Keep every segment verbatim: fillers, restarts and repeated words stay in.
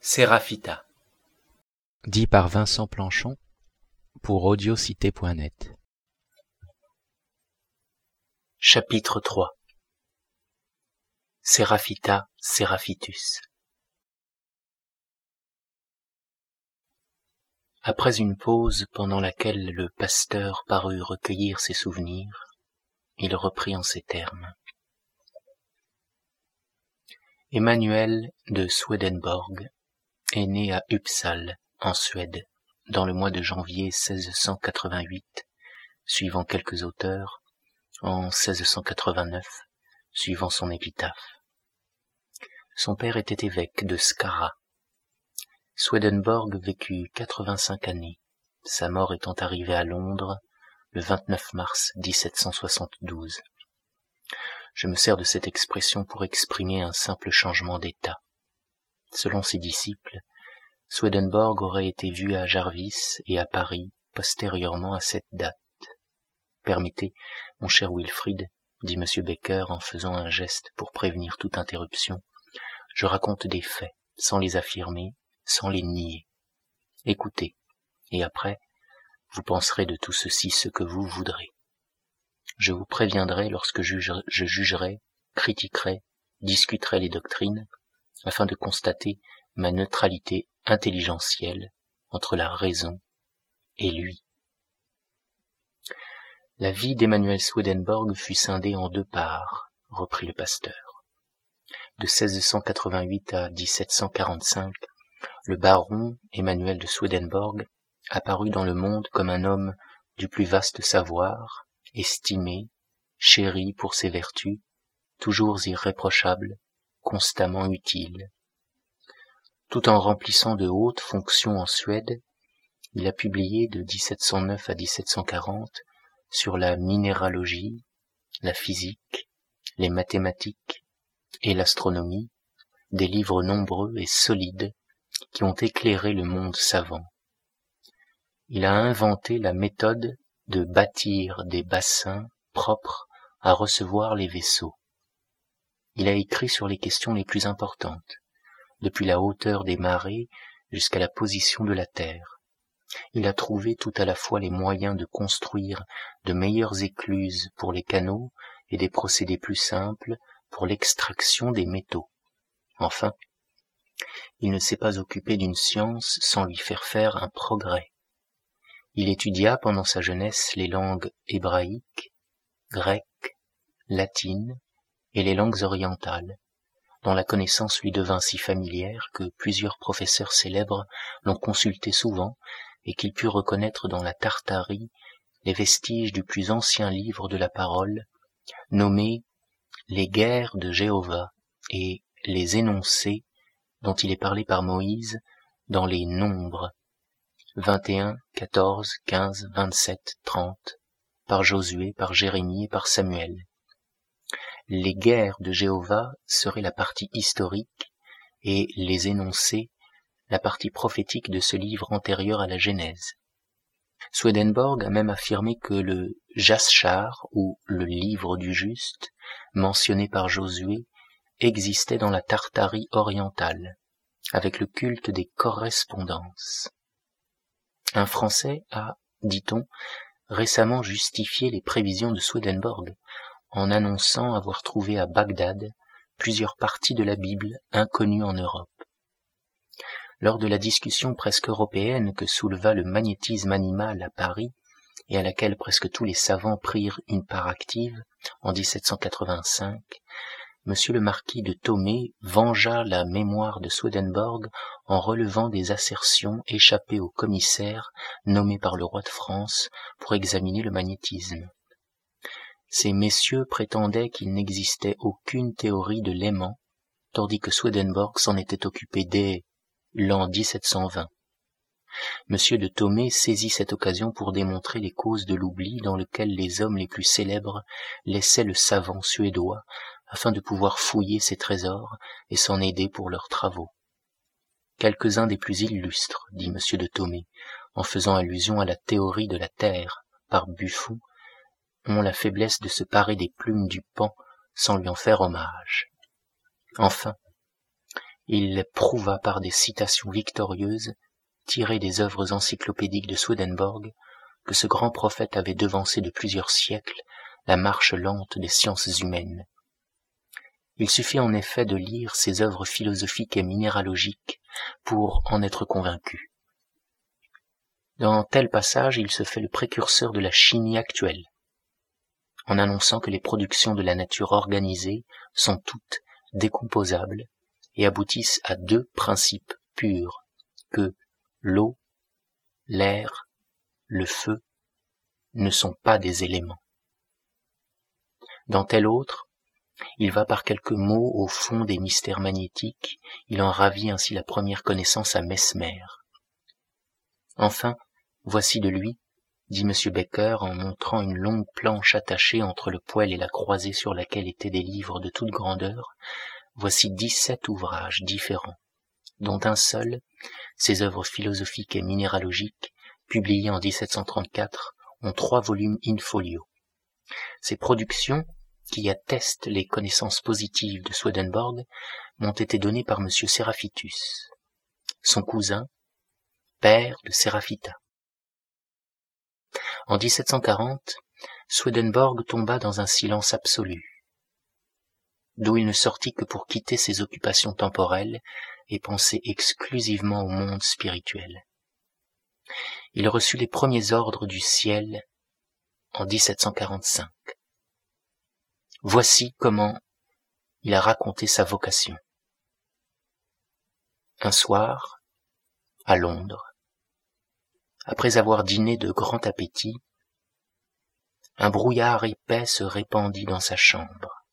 Séraphita. Dit par Vincent Planchon pour audiocité point net. Chapitre trois. Séraphita Séraphitus. Après une pause pendant laquelle le pasteur parut recueillir ses souvenirs, il reprit en ces termes. Emmanuel de Swedenborg est né à Uppsala, en Suède, dans le mois de janvier seize cent quatre-vingt-huit, suivant quelques auteurs, en seize cent quatre-vingt-neuf, suivant son épitaphe. Son père était évêque de Skara. Swedenborg vécut quatre-vingt-cinq années, sa mort étant arrivée à Londres le vingt-neuf mars dix-sept cent soixante-douze. Je me sers de cette expression pour exprimer un simple changement d'état. Selon ses disciples, Swedenborg aurait été vu à Jarvis et à Paris postérieurement à cette date. Permettez, mon cher Wilfrid, dit M. Becker en faisant un geste pour prévenir toute interruption, je raconte des faits, sans les affirmer, sans les nier. Écoutez, et après, vous penserez de tout ceci ce que vous voudrez. Je vous préviendrai lorsque juge, je jugerai, critiquerai, discuterai les doctrines, afin de constater ma neutralité intelligentielle entre la raison et lui. La vie d'Emmanuel Swedenborg fut scindée en deux parts, reprit le pasteur. De seize cent quatre-vingt-huit à dix-sept cent quarante-cinq, le baron Emmanuel de Swedenborg apparut dans le monde comme un homme du plus vaste savoir, estimé, chéri pour ses vertus, toujours irréprochable, constamment utile. Tout en remplissant de hautes fonctions en Suède, il a publié de dix-sept cent neuf à dix-sept cent quarante sur la minéralogie, la physique, les mathématiques et l'astronomie, des livres nombreux et solides qui ont éclairé le monde savant. Il a inventé la méthode de bâtir des bassins propres à recevoir les vaisseaux. Il a écrit sur les questions les plus importantes, depuis la hauteur des marées jusqu'à la position de la Terre. Il a trouvé tout à la fois les moyens de construire de meilleures écluses pour les canaux et des procédés plus simples pour l'extraction des métaux. Enfin, il ne s'est pas occupé d'une science sans lui faire faire un progrès. Il étudia pendant sa jeunesse les langues hébraïques, grecques, latines et les langues orientales, dont la connaissance lui devint si familière que plusieurs professeurs célèbres l'ont consulté souvent et qu'il put reconnaître dans la Tartarie les vestiges du plus ancien livre de la parole, nommé « Les guerres de Jéhovah » et « Les énoncés » dont il est parlé par Moïse dans les Nombres, vingt et un, quatorze, quinze, vingt-sept, trente, par Josué, par Jérémie et par Samuel. Les guerres de Jéhovah seraient la partie historique et les énoncés la partie prophétique de ce livre antérieur à la Genèse. Swedenborg a même affirmé que le Jaschar, ou le livre du juste, mentionné par Josué, existait dans la Tartarie orientale, avec le culte des correspondances. Un Français a, dit-on, récemment justifié les prévisions de Swedenborg en annonçant avoir trouvé à Bagdad plusieurs parties de la Bible inconnues en Europe. Lors de la discussion presque européenne que souleva le magnétisme animal à Paris, et à laquelle presque tous les savants prirent une part active, en dix-sept cent quatre-vingt-cinq, Monsieur le marquis de Thomé vengea la mémoire de Swedenborg en relevant des assertions échappées au commissaire nommé par le roi de France pour examiner le magnétisme. Ces messieurs prétendaient qu'il n'existait aucune théorie de l'aimant, tandis que Swedenborg s'en était occupé dès l'an dix-sept cent vingt. Monsieur de Thomé saisit cette occasion pour démontrer les causes de l'oubli dans lequel les hommes les plus célèbres laissaient le savant suédois afin de pouvoir fouiller ses trésors et s'en aider pour leurs travaux. Quelques-uns des plus illustres, dit Monsieur de Thomé, en faisant allusion à la théorie de la Terre par Buffon, ont la faiblesse de se parer des plumes du Pan sans lui en faire hommage. Enfin, il prouva par des citations victorieuses, tirées des œuvres encyclopédiques de Swedenborg, que ce grand prophète avait devancé de plusieurs siècles la marche lente des sciences humaines. Il suffit en effet de lire ses œuvres philosophiques et minéralogiques pour en être convaincu. Dans tel passage, il se fait le précurseur de la chimie actuelle, en annonçant que les productions de la nature organisée sont toutes décomposables et aboutissent à deux principes purs, que l'eau, l'air, le feu ne sont pas des éléments. Dans tel autre, il va par quelques mots au fond des mystères magnétiques, il en ravit ainsi la première connaissance à Mesmer. Enfin, voici de lui, dit M. Becker en montrant une longue planche attachée entre le poêle et la croisée sur laquelle étaient des livres de toute grandeur, voici dix-sept ouvrages différents, dont un seul, ses œuvres philosophiques et minéralogiques, publiées en dix-sept cent trente-quatre, ont trois volumes in folio. Ces productions, qui attestent les connaissances positives de Swedenborg, m'ont été données par M. Seraphitus, son cousin, père de Séraphita. En dix-sept cent quarante, Swedenborg tomba dans un silence absolu, d'où il ne sortit que pour quitter ses occupations temporelles et penser exclusivement au monde spirituel. Il reçut les premiers ordres du ciel en dix-sept cent quarante-cinq. Voici comment il a raconté sa vocation. Un soir, à Londres, après avoir dîné de grand appétit, un brouillard épais se répandit dans sa chambre.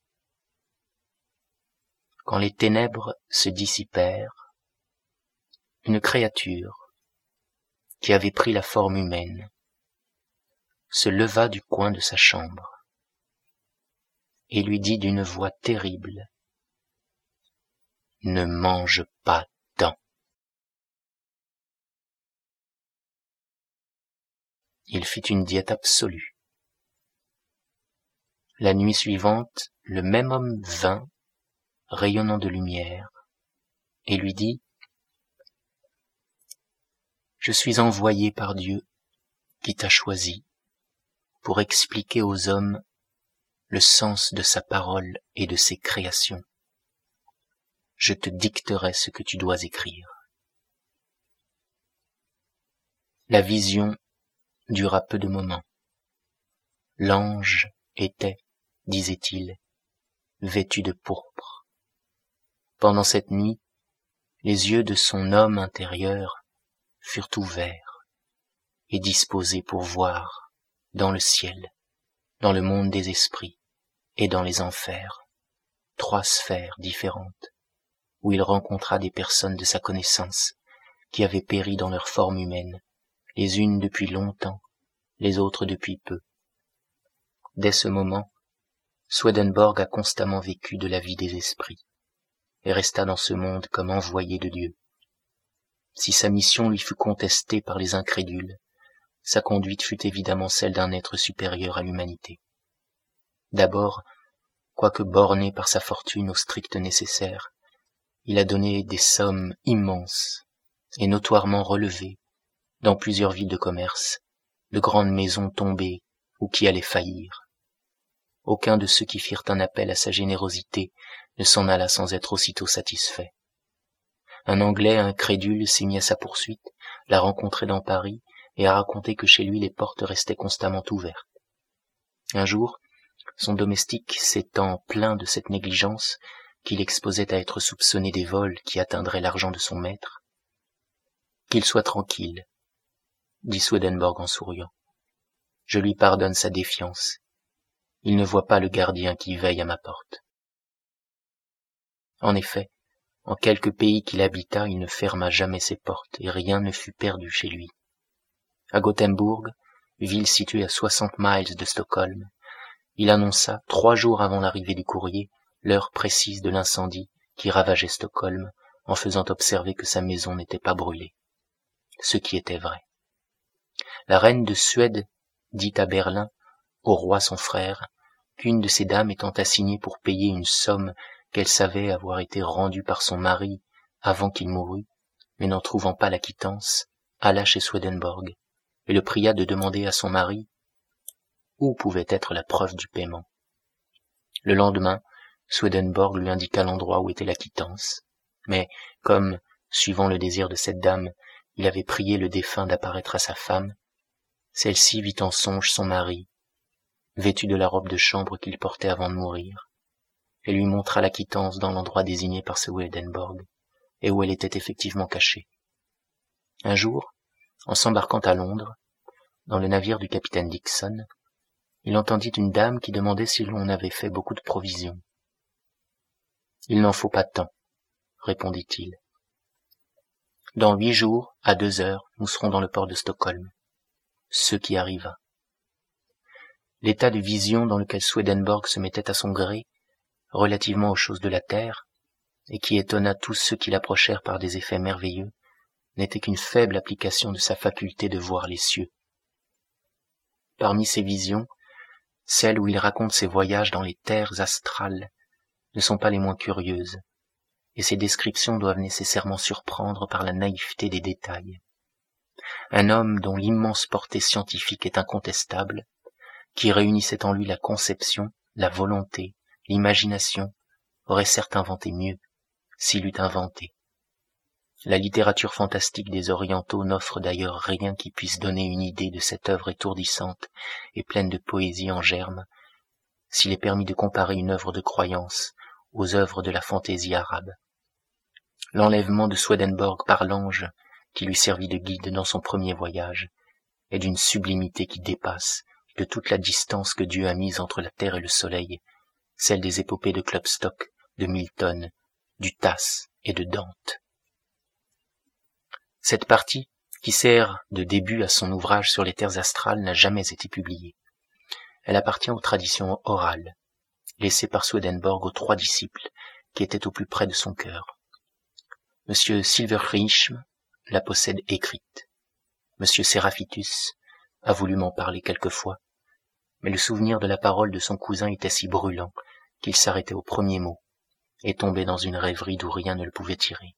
Quand les ténèbres se dissipèrent, une créature, qui avait pris la forme humaine, se leva du coin de sa chambre et lui dit d'une voix terrible : « Ne mange pas tant. » Il fit une diète absolue. La nuit suivante, le même homme vint, rayonnant de lumière, et lui dit : « Je suis envoyé par Dieu qui t'a choisi pour expliquer aux hommes le sens de sa parole et de ses créations. Je te dicterai ce que tu dois écrire. » La vision dura peu de moments. L'ange était, disait-il, vêtu de pourpre. Pendant cette nuit, les yeux de son homme intérieur furent ouverts et disposés pour voir dans le ciel, dans le monde des esprits et dans les enfers, trois sphères différentes, où il rencontra des personnes de sa connaissance qui avaient péri dans leur forme humaine, les unes depuis longtemps, les autres depuis peu. Dès ce moment, Swedenborg a constamment vécu de la vie des esprits, et resta dans ce monde comme envoyé de Dieu. Si sa mission lui fut contestée par les incrédules, sa conduite fut évidemment celle d'un être supérieur à l'humanité. D'abord, quoique borné par sa fortune au strict nécessaire, il a donné des sommes immenses et notoirement relevées dans plusieurs villes de commerce, de grandes maisons tombées ou qui allaient faillir. Aucun de ceux qui firent un appel à sa générosité ne s'en alla sans être aussitôt satisfait. Un Anglais incrédule s'est mis à sa poursuite, l'a rencontré dans Paris et a raconté que chez lui les portes restaient constamment ouvertes. Un jour, son domestique s'étant plaint de cette négligence qu'il exposait à être soupçonné des vols qui atteindraient l'argent de son maître, « Qu'il soit tranquille, » dit Swedenborg en souriant. « Je lui pardonne sa défiance. Il ne voit pas le gardien qui veille à ma porte. » En effet, en quelque pays qu'il habita, il ne ferma jamais ses portes et rien ne fut perdu chez lui. À Gothenburg, ville située à soixante miles de Stockholm, il annonça, trois jours avant l'arrivée du courrier, l'heure précise de l'incendie qui ravageait Stockholm, en faisant observer que sa maison n'était pas brûlée. Ce qui était vrai. La reine de Suède dit à Berlin, au roi son frère, qu'une de ses dames étant assignée pour payer une somme qu'elle savait avoir été rendue par son mari avant qu'il mourût, mais n'en trouvant pas la quittance, alla chez Swedenborg et le pria de demander à son mari où pouvait être la preuve du paiement. Le lendemain, Swedenborg lui indiqua l'endroit où était la quittance, mais comme, suivant le désir de cette dame, il avait prié le défunt d'apparaître à sa femme, celle-ci vit en songe son mari, vêtu de la robe de chambre qu'il portait avant de mourir, et lui montra la quittance dans l'endroit désigné par Swedenborg, et où elle était effectivement cachée. Un jour, en s'embarquant à Londres, dans le navire du capitaine Dixon, il entendit une dame qui demandait si l'on avait fait beaucoup de provisions. « Il n'en faut pas tant, » répondit-il. « Dans huit jours, à deux heures, nous serons dans le port de Stockholm. » Ce qui arriva. L'état de vision dans lequel Swedenborg se mettait à son gré, relativement aux choses de la terre, et qui étonna tous ceux qui l'approchèrent par des effets merveilleux, n'était qu'une faible application de sa faculté de voir les cieux. Parmi ces visions, celles où il raconte ses voyages dans les terres astrales ne sont pas les moins curieuses, et ces descriptions doivent nécessairement surprendre par la naïveté des détails. Un homme dont l'immense portée scientifique est incontestable, qui réunissait en lui la conception, la volonté, l'imagination, aurait certes inventé mieux, s'il eût inventé. La littérature fantastique des Orientaux n'offre d'ailleurs rien qui puisse donner une idée de cette œuvre étourdissante et pleine de poésie en germe, s'il est permis de comparer une œuvre de croyance aux œuvres de la fantaisie arabe. L'enlèvement de Swedenborg par l'ange qui lui servit de guide dans son premier voyage est d'une sublimité qui dépasse, de toute la distance que Dieu a mise entre la terre et le soleil, celle des épopées de Klopstock, de Milton, du Tasse et de Dante. Cette partie, qui sert de début à son ouvrage sur les terres astrales, n'a jamais été publiée. Elle appartient aux traditions orales, laissées par Swedenborg aux trois disciples qui étaient au plus près de son cœur. Monsieur Silverschreim la possède écrite. Monsieur Séraphitus a voulu m'en parler quelquefois, mais le souvenir de la parole de son cousin était si brûlant qu'il s'arrêtait au premier mot et tombait dans une rêverie d'où rien ne le pouvait tirer.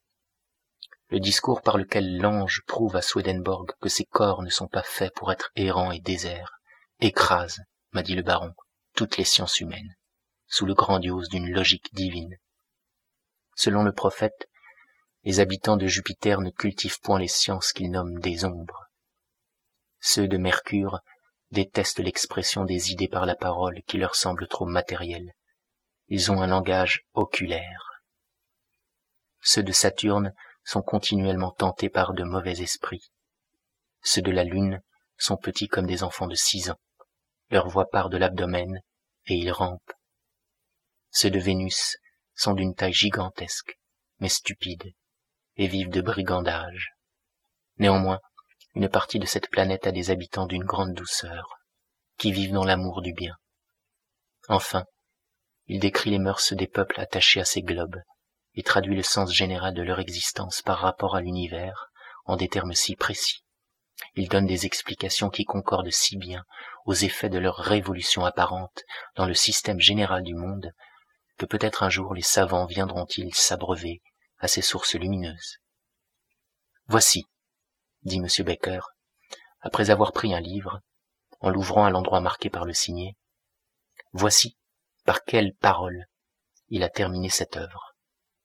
Le discours par lequel l'ange prouve à Swedenborg que ses corps ne sont pas faits pour être errants et déserts écrase, m'a dit le baron, toutes les sciences humaines, sous le grandiose d'une logique divine. Selon le prophète, les habitants de Jupiter ne cultivent point les sciences qu'ils nomment des ombres. Ceux de Mercure détestent l'expression des idées par la parole qui leur semble trop matérielle. Ils ont un langage oculaire. Ceux de Saturne sont continuellement tentés par de mauvais esprits. Ceux de la Lune sont petits comme des enfants de six ans. Leur voix part de l'abdomen et ils rampent. Ceux de Vénus sont d'une taille gigantesque, mais stupides, et vivent de brigandage. Néanmoins, une partie de cette planète a des habitants d'une grande douceur, qui vivent dans l'amour du bien. Enfin, il décrit les mœurs des peuples attachés à ces globes, et traduit le sens général de leur existence par rapport à l'univers en des termes si précis. Il donne des explications qui concordent si bien aux effets de leur révolution apparente dans le système général du monde, que peut-être un jour les savants viendront-ils s'abreuver à ces sources lumineuses. Voici, dit M. Baker, après avoir pris un livre, en l'ouvrant à l'endroit marqué par le signet, voici par quelles paroles il a terminé cette œuvre.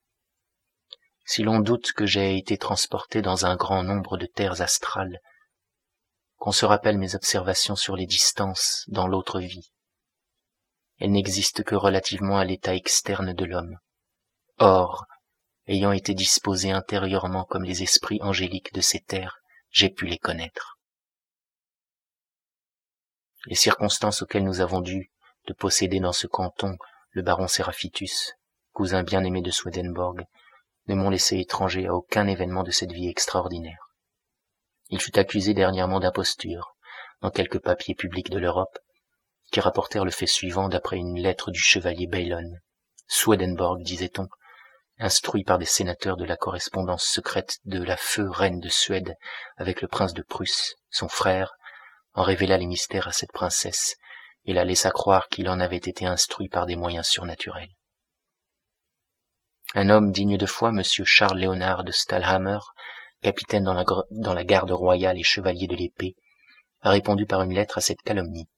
Si l'on doute que j'ai été transporté dans un grand nombre de terres astrales, qu'on se rappelle mes observations sur les distances dans l'autre vie, elles n'existent que relativement à l'état externe de l'homme. Or, ayant été disposé intérieurement comme les esprits angéliques de ces terres, j'ai pu les connaître. Les circonstances auxquelles nous avons dû de posséder dans ce canton le baron Séraphitus, cousin bien-aimé de Swedenborg, ne m'ont laissé étranger à aucun événement de cette vie extraordinaire. Il fut accusé dernièrement d'imposture, dans quelques papiers publics de l'Europe, qui rapportèrent le fait suivant d'après une lettre du chevalier Baylon. Swedenborg, disait-on, instruit par des sénateurs de la correspondance secrète de la feu reine de Suède avec le prince de Prusse, son frère, en révéla les mystères à cette princesse et la laissa croire qu'il en avait été instruit par des moyens surnaturels. Un homme digne de foi, monsieur Charles Léonard de Stahlhammer, capitaine dans la, dans la garde royale et chevalier de l'épée, a répondu par une lettre à cette calomnie.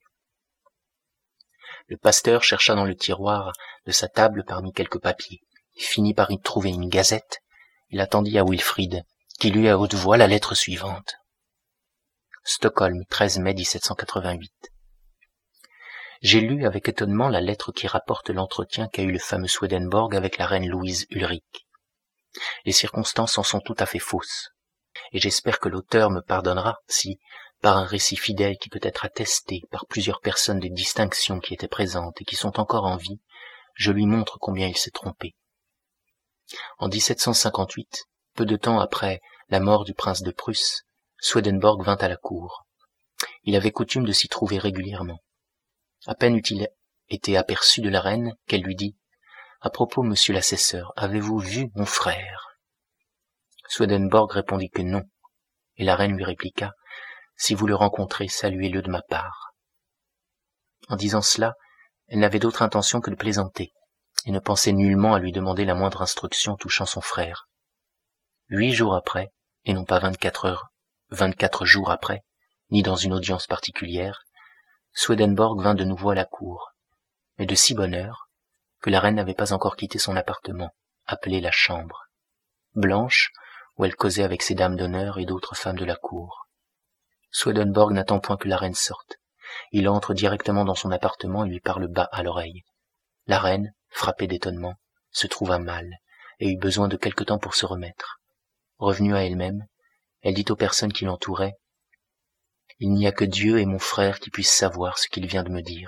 Le pasteur chercha dans le tiroir de sa table parmi quelques papiers. Il finit par y trouver une gazette. Il attendit à Wilfrid, qui lut à haute voix la lettre suivante. Stockholm, treize mai mille sept cent quatre-vingt-huit. J'ai lu avec étonnement la lettre qui rapporte l'entretien qu'a eu le fameux Swedenborg avec la reine Louise Ulrich. Les circonstances en sont tout à fait fausses, et j'espère que l'auteur me pardonnera si, par un récit fidèle qui peut être attesté par plusieurs personnes de distinction qui étaient présentes et qui sont encore en vie, je lui montre combien il s'est trompé. En dix-sept cent cinquante-huit, peu de temps après la mort du prince de Prusse, Swedenborg vint à la cour. Il avait coutume de s'y trouver régulièrement. À peine eut-il été aperçu de la reine qu'elle lui dit « À propos, monsieur l'assesseur, avez-vous vu mon frère ?» Swedenborg répondit que non, et la reine lui répliqua « Si vous le rencontrez, saluez-le de ma part. » En disant cela, elle n'avait d'autre intention que de plaisanter, et ne pensait nullement à lui demander la moindre instruction touchant son frère. Huit jours après, et non pas vingt-quatre heures, vingt-quatre jours après, ni dans une audience particulière, Swedenborg vint de nouveau à la cour, mais de si bonne heure que la reine n'avait pas encore quitté son appartement, appelé la chambre, blanche, où elle causait avec ses dames d'honneur et d'autres femmes de la cour. Swedenborg n'attend point que la reine sorte. Il entre directement dans son appartement et lui parle bas à l'oreille. La reine, frappée d'étonnement, se trouva mal, et eut besoin de quelque temps pour se remettre. Revenue à elle-même, elle dit aux personnes qui l'entouraient « Il n'y a que Dieu et mon frère qui puissent savoir ce qu'il vient de me dire. »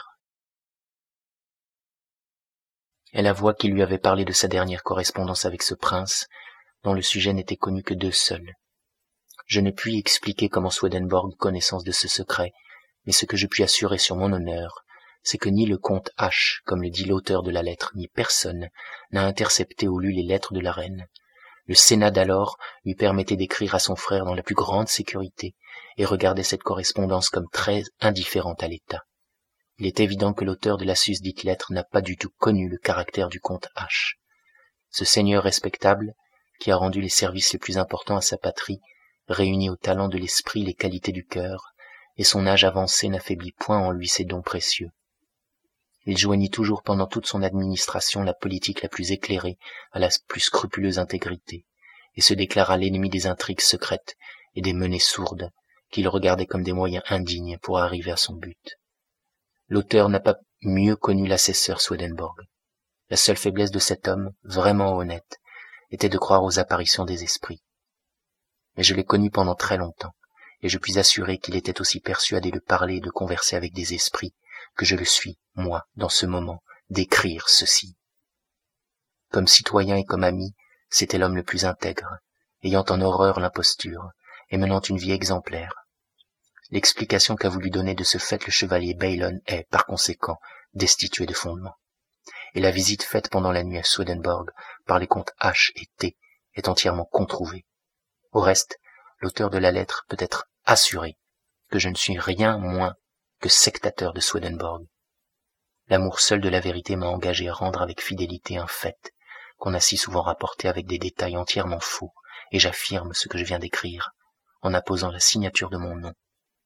Elle avoua qu'il lui avait parlé de sa dernière correspondance avec ce prince, dont le sujet n'était connu que d'eux seuls. Je ne puis expliquer comment Swedenborg eut connaissance de ce secret, mais ce que je puis assurer sur mon honneur, c'est que ni le comte H, comme le dit l'auteur de la lettre, ni personne n'a intercepté ou lu les lettres de la reine. Le Sénat d'alors lui permettait d'écrire à son frère dans la plus grande sécurité et regardait cette correspondance comme très indifférente à l'État. Il est évident que l'auteur de la susdite lettre n'a pas du tout connu le caractère du comte H. Ce seigneur respectable, qui a rendu les services les plus importants à sa patrie, réunit au talent de l'esprit les qualités du cœur, et son âge avancé n'affaiblit point en lui ses dons précieux. Il joignit toujours pendant toute son administration la politique la plus éclairée à la plus scrupuleuse intégrité, et se déclara l'ennemi des intrigues secrètes et des menées sourdes, qu'il regardait comme des moyens indignes pour arriver à son but. L'auteur n'a pas mieux connu l'assesseur Swedenborg. La seule faiblesse de cet homme, vraiment honnête, était de croire aux apparitions des esprits. Mais je l'ai connu pendant très longtemps, et je puis assurer qu'il était aussi persuadé de parler et de converser avec des esprits que je le suis, moi, dans ce moment, d'écrire ceci. Comme citoyen et comme ami, c'était l'homme le plus intègre, ayant en horreur l'imposture, et menant une vie exemplaire. L'explication qu'a voulu donner de ce fait le chevalier Baylon est, par conséquent, destituée de fondement. Et la visite faite pendant la nuit à Swedenborg par les comtes H et T est entièrement controuvée. Au reste, l'auteur de la lettre peut être assuré que je ne suis rien moins que sectateur de Swedenborg. L'amour seul de la vérité m'a engagé à rendre avec fidélité un fait qu'on a si souvent rapporté avec des détails entièrement faux, et j'affirme ce que je viens d'écrire, en apposant la signature de mon nom.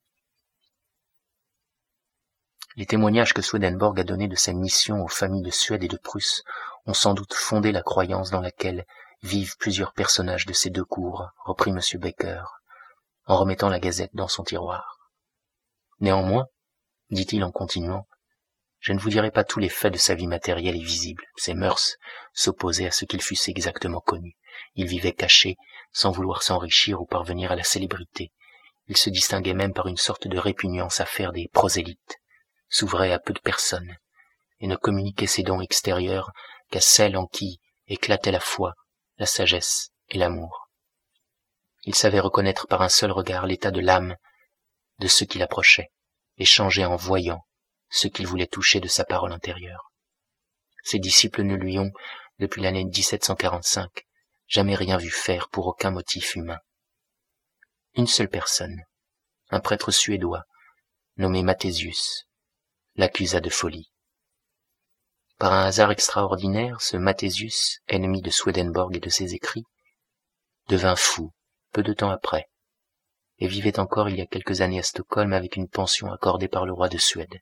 Les témoignages que Swedenborg a donnés de sa mission aux familles de Suède et de Prusse ont sans doute fondé la croyance dans laquelle vivent plusieurs personnages de ces deux cours, reprit M. Baker, en remettant la gazette dans son tiroir. Néanmoins, dit-il en continuant, je ne vous dirai pas tous les faits de sa vie matérielle et visible. Ses mœurs s'opposaient à ce qu'ils fussent exactement connus. Il vivait caché, sans vouloir s'enrichir ou parvenir à la célébrité. Il se distinguait même par une sorte de répugnance à faire des prosélytes, s'ouvrait à peu de personnes, et ne communiquait ses dons extérieurs qu'à celles en qui éclataient la foi, la sagesse et l'amour. Il savait reconnaître par un seul regard l'état de l'âme de ceux qui l'approchaient, et changer en voyant ce qu'il voulait toucher de sa parole intérieure. Ses disciples ne lui ont, depuis l'année dix-sept cent quarante-cinq, jamais rien vu faire pour aucun motif humain. Une seule personne, un prêtre suédois, nommé Mathésius, l'accusa de folie. Par un hasard extraordinaire, ce Mathésius, ennemi de Swedenborg et de ses écrits, devint fou, peu de temps après, et vivait encore il y a quelques années à Stockholm avec une pension accordée par le roi de Suède.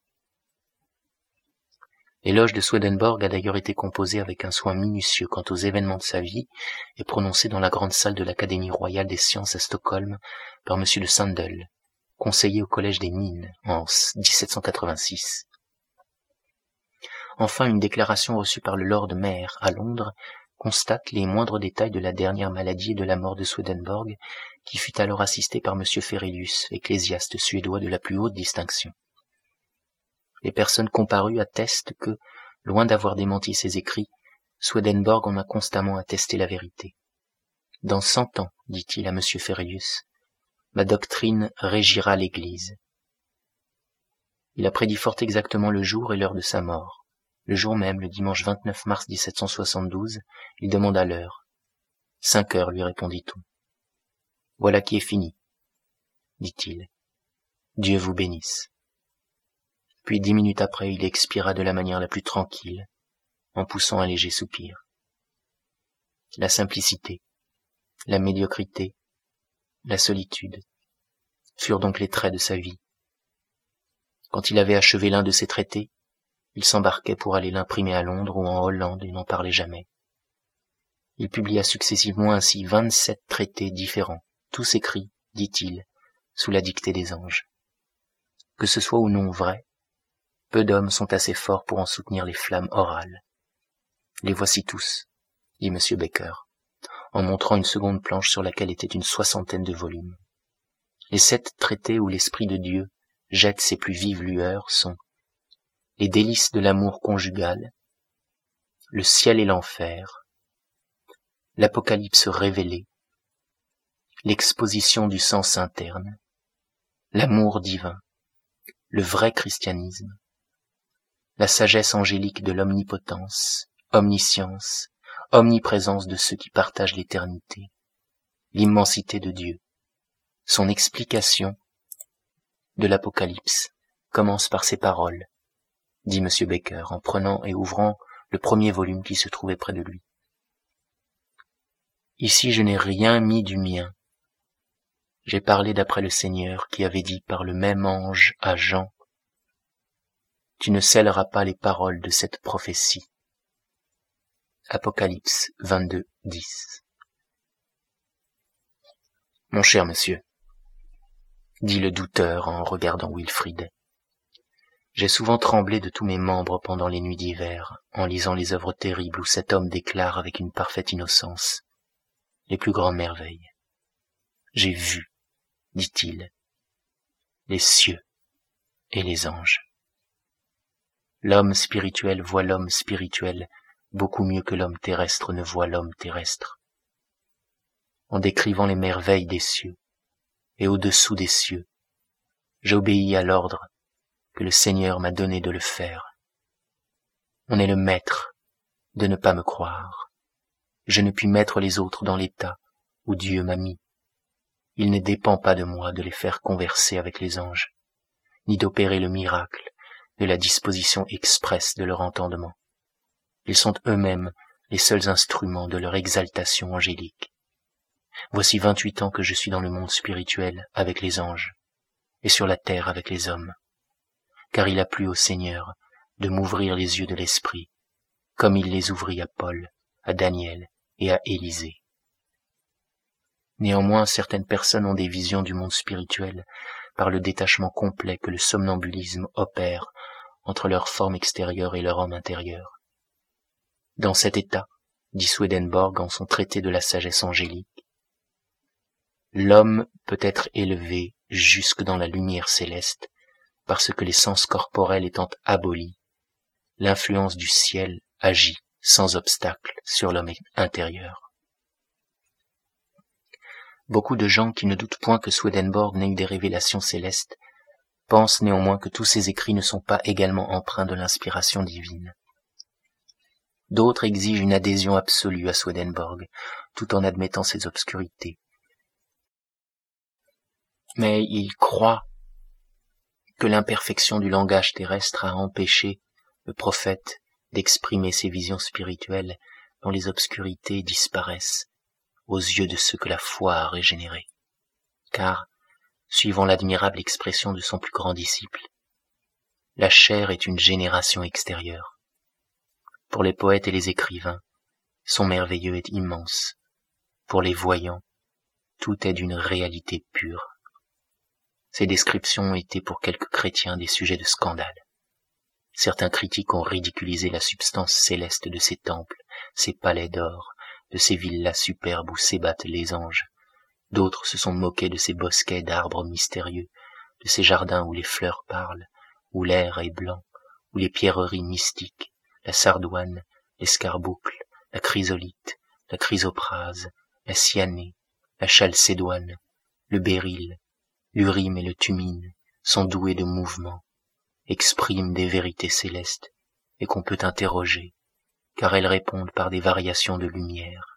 L'éloge de Swedenborg a d'ailleurs été composé avec un soin minutieux quant aux événements de sa vie et prononcé dans la grande salle de l'Académie royale des sciences à Stockholm par M. de Sandel, conseiller au Collège des Mines en dix-sept cent quatre-vingt-six. Enfin, une déclaration reçue par le Lord Mayor à Londres constate les moindres détails de la dernière maladie et de la mort de Swedenborg, qui fut alors assisté par M. Ferelius, ecclésiaste suédois de la plus haute distinction. Les personnes comparues attestent que, loin d'avoir démenti ses écrits, Swedenborg en a constamment attesté la vérité. Dans cent ans, dit-il à M. Ferelius, ma doctrine régira l'Église. Il a prédit fort exactement le jour et l'heure de sa mort. Le jour même, le dimanche vingt-neuf mars dix-sept cent soixante-douze, il demanda l'heure. Cinq heures, lui répondit-on. Voilà qui est fini, dit-il. Dieu vous bénisse. Puis dix minutes après, il expira de la manière la plus tranquille, en poussant un léger soupir. La simplicité, la médiocrité, la solitude furent donc les traits de sa vie. Quand il avait achevé l'un de ses traités, il s'embarquait pour aller l'imprimer à Londres ou en Hollande et n'en parlait jamais. Il publia successivement ainsi vingt-sept traités différents, tous écrits, dit-il, sous la dictée des anges. Que ce soit ou non vrai, peu d'hommes sont assez forts pour en soutenir les flammes orales. Les voici tous, dit M. Baker, en montrant une seconde planche sur laquelle était une soixantaine de volumes. Les sept traités où l'Esprit de Dieu jette ses plus vives lueurs sont les délices de l'amour conjugal, le ciel et l'enfer, l'apocalypse révélée, l'exposition du sens interne, l'amour divin, le vrai christianisme, la sagesse angélique de l'omnipotence, omniscience, omniprésence de ceux qui partagent l'éternité, l'immensité de Dieu. Son explication de l'Apocalypse commence par ces paroles, dit M. Baker en prenant et ouvrant le premier volume qui se trouvait près de lui. Ici je n'ai rien mis du mien. J'ai parlé d'après le Seigneur qui avait dit par le même ange à Jean, « Tu ne scelleras pas les paroles de cette prophétie. » Apocalypse vingt-deux, dix. Mon cher monsieur, dit le douteur en regardant Wilfrid, j'ai souvent tremblé de tous mes membres pendant les nuits d'hiver, en lisant les œuvres terribles où cet homme déclare avec une parfaite innocence les plus grandes merveilles. J'ai vu, dit-il, les cieux et les anges. L'homme spirituel voit l'homme spirituel beaucoup mieux que l'homme terrestre ne voit l'homme terrestre. En décrivant les merveilles des cieux et au-dessous des cieux, j'obéis à l'ordre que le Seigneur m'a donné de le faire. On est le maître de ne pas me croire. Je ne puis mettre les autres dans l'état où Dieu m'a mis. Il ne dépend pas de moi de les faire converser avec les anges, ni d'opérer le miracle de la disposition expresse de leur entendement. Ils sont eux-mêmes les seuls instruments de leur exaltation angélique. Voici vingt-huit ans que je suis dans le monde spirituel avec les anges, et sur la terre avec les hommes, car il a plu au Seigneur de m'ouvrir les yeux de l'esprit, comme il les ouvrit à Paul, à Daniel et à Élisée. Néanmoins, certaines personnes ont des visions du monde spirituel par le détachement complet que le somnambulisme opère entre leur forme extérieure et leur homme intérieur. Dans cet état, dit Swedenborg en son traité de la sagesse angélique, l'homme peut être élevé jusque dans la lumière céleste parce que les sens corporels étant abolis, l'influence du ciel agit sans obstacle sur l'homme intérieur. Beaucoup de gens qui ne doutent point que Swedenborg n'ait eu des révélations célestes pensent néanmoins que tous ses écrits ne sont pas également empreints de l'inspiration divine. D'autres exigent une adhésion absolue à Swedenborg, tout en admettant ses obscurités. Mais ils croient que l'imperfection du langage terrestre a empêché le prophète d'exprimer ces visions spirituelles dont les obscurités disparaissent aux yeux de ceux que la foi a régénérés. Car, suivant l'admirable expression de son plus grand disciple, la chair est une génération extérieure. Pour les poètes et les écrivains, son merveilleux est immense. Pour les voyants, tout est d'une réalité pure. Ces descriptions ont été pour quelques chrétiens des sujets de scandale. Certains critiques ont ridiculisé la substance céleste de ces temples, ces palais d'or, de ces villas superbes où s'ébattent les anges. D'autres se sont moqués de ces bosquets d'arbres mystérieux, de ces jardins où les fleurs parlent, où l'air est blanc, où les pierreries mystiques, la sardoine, l'escarboucle, la chrysolite, la chrysoprase, la cyanée, la chalcédoine, le béryl, l'urime et le thumine sont doués de mouvement, expriment des vérités célestes et qu'on peut interroger, car elles répondent par des variations de lumière.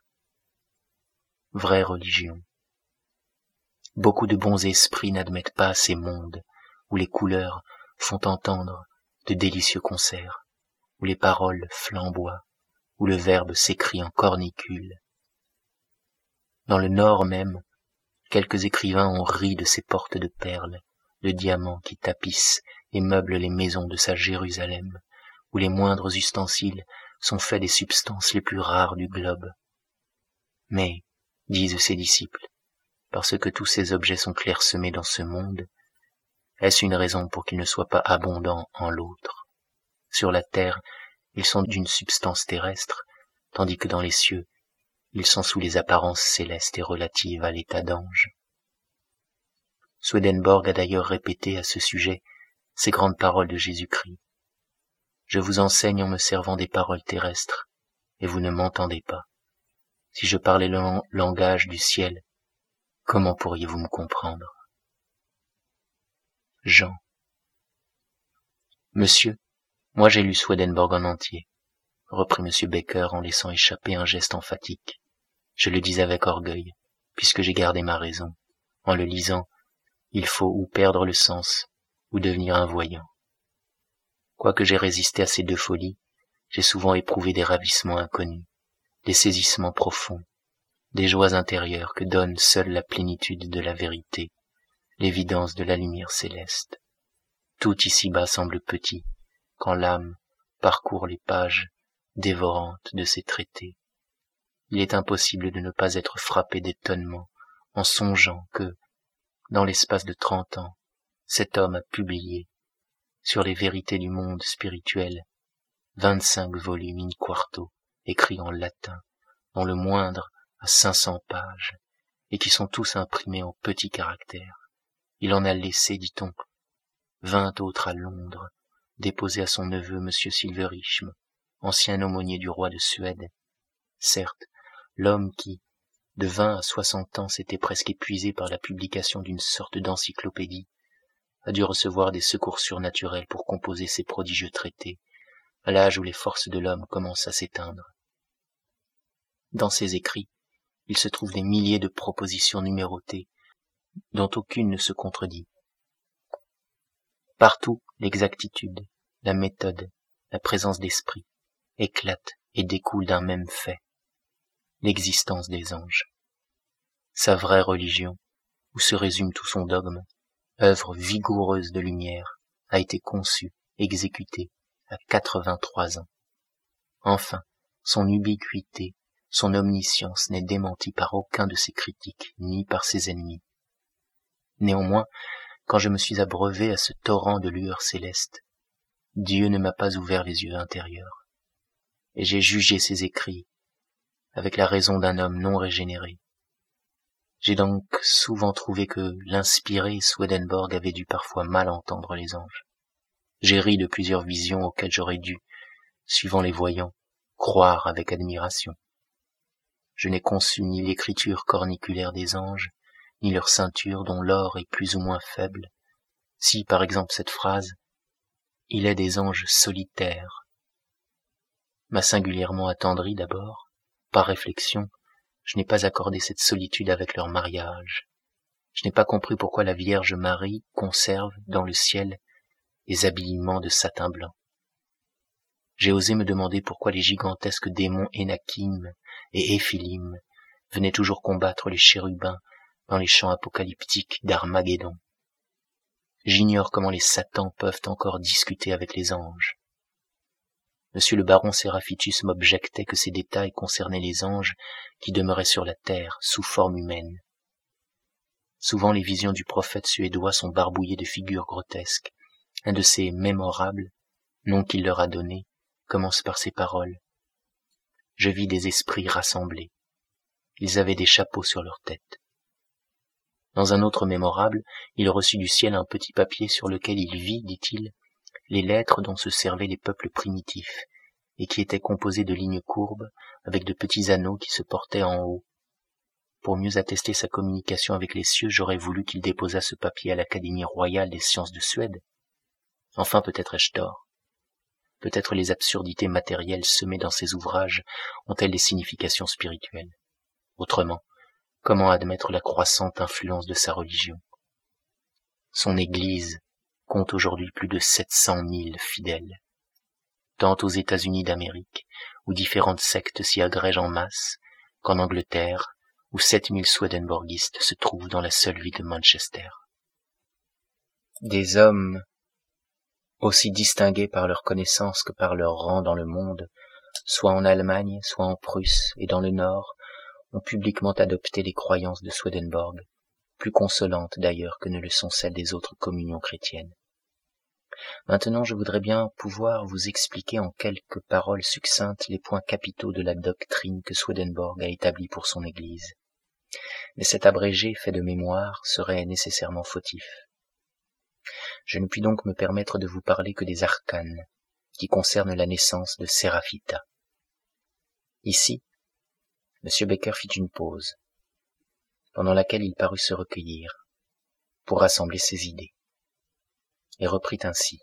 Vraie religion. Beaucoup de bons esprits n'admettent pas ces mondes où les couleurs font entendre de délicieux concerts, où les paroles flamboient, où le verbe s'écrit en cornicule. Dans le Nord même, quelques écrivains ont ri de ces portes de perles, de diamants qui tapissent et meublent les maisons de sa Jérusalem, où les moindres ustensiles sont faits des substances les plus rares du globe. Mais, disent ses disciples, parce que tous ces objets sont clairsemés dans ce monde, est-ce une raison pour qu'ils ne soient pas abondants en l'autre? Sur la terre, ils sont d'une substance terrestre, tandis que dans les cieux, ils sont sous les apparences célestes et relatives à l'état d'ange. Swedenborg a d'ailleurs répété à ce sujet ces grandes paroles de Jésus-Christ. Je vous enseigne en me servant des paroles terrestres, et vous ne m'entendez pas. Si je parlais le langage du ciel, comment pourriez-vous me comprendre? Jean. Monsieur, moi j'ai lu Swedenborg en entier, reprit monsieur Baker en laissant échapper un geste emphatique. Je le dis avec orgueil, puisque j'ai gardé ma raison. En le lisant, il faut ou perdre le sens, ou devenir un voyant. Quoique j'ai résisté à ces deux folies, j'ai souvent éprouvé des ravissements inconnus, des saisissements profonds, des joies intérieures que donne seule la plénitude de la vérité, l'évidence de la lumière céleste. Tout ici-bas semble petit, quand l'âme parcourt les pages dévorantes de ces traités. Il est impossible de ne pas être frappé d'étonnement en songeant que, dans l'espace de trente ans, cet homme a publié, sur les vérités du monde spirituel, vingt-cinq volumes in quarto, écrits en latin, dont le moindre a cinq cents pages, et qui sont tous imprimés en petits caractères. Il en a laissé, dit-on, vingt autres à Londres, déposés à son neveu monsieur Silverisham, ancien aumônier du roi de Suède. Certes, l'homme qui, de vingt à soixante ans, s'était presque épuisé par la publication d'une sorte d'encyclopédie, a dû recevoir des secours surnaturels pour composer ces prodigieux traités, à l'âge où les forces de l'homme commencent à s'éteindre. Dans ses écrits, il se trouve des milliers de propositions numérotées, dont aucune ne se contredit. Partout, l'exactitude, la méthode, la présence d'esprit éclatent et découlent d'un même fait, l'existence des anges. Sa vraie religion, où se résume tout son dogme, œuvre vigoureuse de lumière, a été conçue, exécutée à quatre-vingt-trois ans. Enfin, son ubiquité, son omniscience n'est démentie par aucun de ses critiques, ni par ses ennemis. Néanmoins, quand je me suis abreuvé à ce torrent de lueurs célestes, Dieu ne m'a pas ouvert les yeux intérieurs, et j'ai jugé ses écrits avec la raison d'un homme non régénéré. J'ai donc souvent trouvé que l'inspiré Swedenborg avait dû parfois mal entendre les anges. J'ai ri de plusieurs visions auxquelles j'aurais dû, suivant les voyants, croire avec admiration. Je n'ai conçu ni l'écriture corniculaire des anges, ni leur ceinture dont l'or est plus ou moins faible. Si, par exemple, cette phrase « Il est des anges solitaires » m'a singulièrement attendri d'abord, par réflexion, je n'ai pas accordé cette solitude avec leur mariage. Je n'ai pas compris pourquoi la Vierge Marie conserve dans le ciel les habillements de satin blanc. j'ai osé me demander pourquoi les gigantesques démons Enakim et Éphilim venaient toujours combattre les chérubins dans les champs apocalyptiques d'Armageddon. J'ignore comment les satans peuvent encore discuter avec les anges. Monsieur le baron Séraphitus m'objectait que ces détails concernaient les anges qui demeuraient sur la terre, sous forme humaine. Souvent les visions du prophète suédois sont barbouillées de figures grotesques. Un de ces mémorables, nom qu'il leur a donné, commence par ces paroles. Je vis des esprits rassemblés. Ils avaient des chapeaux sur leur tête. Dans un autre mémorable, il reçut du ciel un petit papier sur lequel il vit, dit-il, les lettres dont se servaient les peuples primitifs, et qui étaient composées de lignes courbes, avec de petits anneaux qui se portaient en haut. Pour mieux attester sa communication avec les cieux, j'aurais voulu qu'il déposât ce papier à l'Académie royale des sciences de Suède. Enfin, peut-être ai-je tort. Peut-être les absurdités matérielles semées dans ces ouvrages ont-elles des significations spirituelles. Autrement, comment admettre la croissante influence de sa religion? Son Église compte aujourd'hui plus de sept cent mille fidèles, tant aux États-Unis d'Amérique, où différentes sectes s'y agrègent en masse, qu'en Angleterre, où sept mille Swedenborgistes se trouvent dans la seule ville de Manchester. Des hommes aussi distingués par leur connaissance que par leur rang dans le monde, soit en Allemagne, soit en Prusse et dans le Nord, ont publiquement adopté les croyances de Swedenborg, plus consolantes d'ailleurs que ne le sont celles des autres communions chrétiennes. Maintenant, je voudrais bien pouvoir vous expliquer en quelques paroles succinctes les points capitaux de la doctrine que Swedenborg a établie pour son Église. Mais cet abrégé fait de mémoire serait nécessairement fautif. Je ne puis donc me permettre de vous parler que des arcanes, qui concernent la naissance de Séraphita. Ici, M. Becker fit une pause, pendant laquelle il parut se recueillir, pour rassembler ses idées, et reprit ainsi.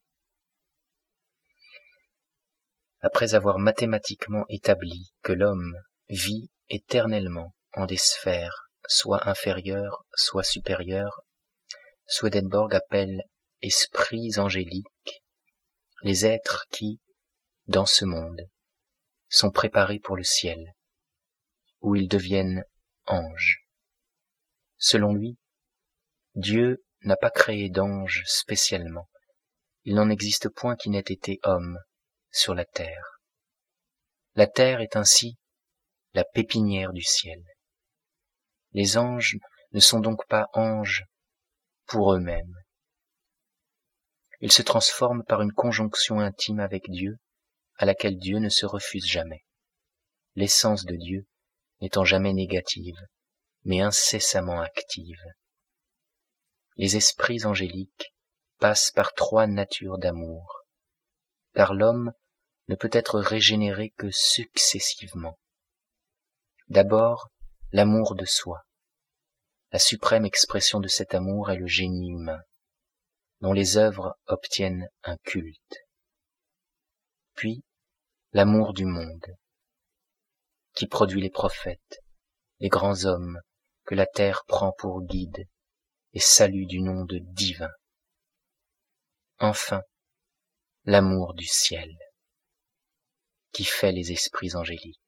Après avoir mathématiquement établi que l'homme vit éternellement en des sphères, soit inférieures, soit supérieures, Swedenborg appelle esprits angéliques les êtres qui, dans ce monde, sont préparés pour le ciel, où ils deviennent anges. Selon lui, Dieu n'a pas créé d'anges spécialement. Il n'en existe point qui n'ait été homme sur la terre. La terre est ainsi la pépinière du ciel. Les anges ne sont donc pas anges pour eux-mêmes. Ils se transforment par une conjonction intime avec Dieu, à laquelle Dieu ne se refuse jamais. L'essence de Dieu n'étant jamais négative, mais incessamment active. Les esprits angéliques passent par trois natures d'amour, car l'homme ne peut être régénéré que successivement. D'abord, l'amour de soi. La suprême expression de cet amour est le génie humain, dont les œuvres obtiennent un culte. Puis, l'amour du monde, qui produit les prophètes, les grands hommes que la terre prend pour guide et salue du nom de divin. Enfin, l'amour du ciel, qui fait les esprits angéliques.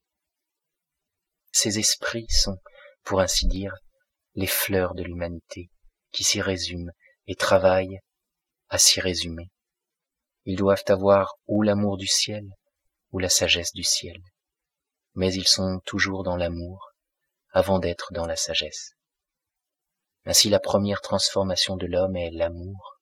Ces esprits sont, pour ainsi dire, les fleurs de l'humanité, qui s'y résument et travaillent à s'y résumer. Ils doivent avoir ou l'amour du ciel, ou la sagesse du ciel, mais ils sont toujours dans l'amour, avant d'être dans la sagesse. Ainsi la première transformation de l'homme est l'amour.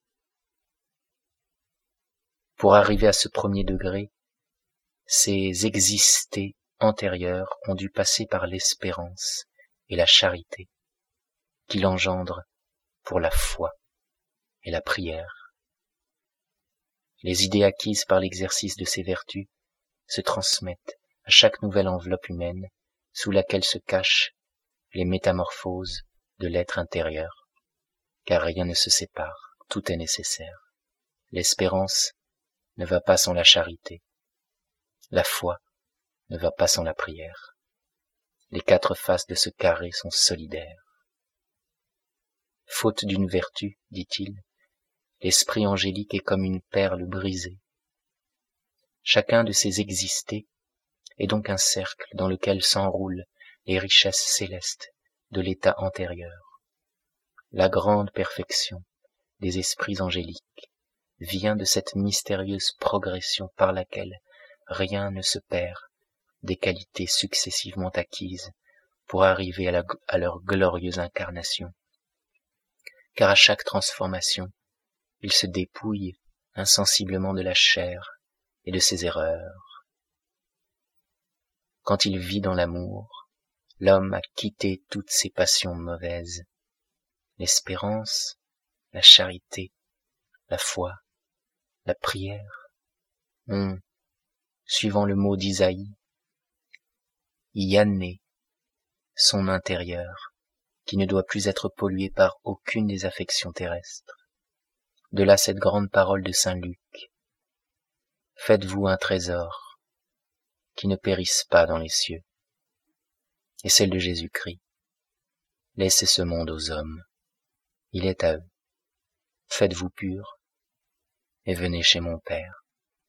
Pour arriver à ce premier degré, ces existés antérieurs ont dû passer par l'espérance et la charité, qui l'engendrent pour la foi et la prière. Les idées acquises par l'exercice de ces vertus se transmettent à chaque nouvelle enveloppe humaine sous laquelle se cachent les métamorphoses de l'être intérieur, car rien ne se sépare, tout est nécessaire. L'espérance ne va pas sans la charité, la foi ne va pas sans la prière. Les quatre faces de ce carré sont solidaires. Faute d'une vertu, dit-il, l'esprit angélique est comme une perle brisée. Chacun de ces existés est donc un cercle dans lequel s'enroulent les richesses célestes de l'état antérieur. La grande perfection des esprits angéliques vient de cette mystérieuse progression par laquelle rien ne se perd des qualités successivement acquises pour arriver à, la, à leur glorieuse incarnation. Car à chaque transformation, il se dépouille insensiblement de la chair et de ses erreurs. Quand il vit dans l'amour, l'homme a quitté toutes ses passions mauvaises. L'espérance, la charité, la foi, la prière ont, suivant le mot d'Isaïe, yanné son intérieur, qui ne doit plus être pollué par aucune des affections terrestres. De là cette grande parole de saint Luc. Faites-vous un trésor qui ne périsse pas dans les cieux. Et celle de Jésus-Christ. Laissez ce monde aux hommes. Il est à eux. Faites-vous purs et venez chez mon Père.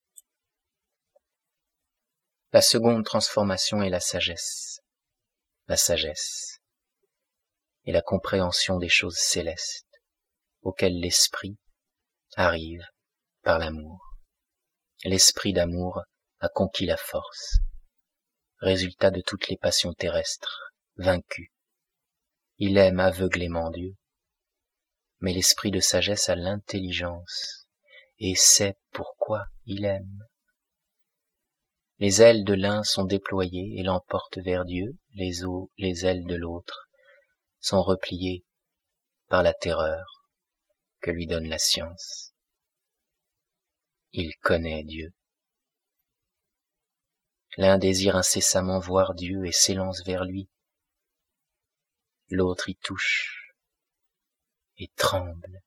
La seconde transformation est la sagesse. La sagesse est la compréhension des choses célestes auxquelles l'esprit arrive par l'amour. L'esprit d'amour a conquis la force, résultat de toutes les passions terrestres, vaincues. Il aime aveuglément Dieu, mais l'esprit de sagesse a l'intelligence et sait pourquoi il aime. Les ailes de l'un sont déployées et l'emportent vers Dieu, les, eaux, les ailes de l'autre sont repliées par la terreur que lui donne la science. Il connaît Dieu. L'un désire incessamment voir Dieu et s'élance vers lui. L'autre y touche et tremble.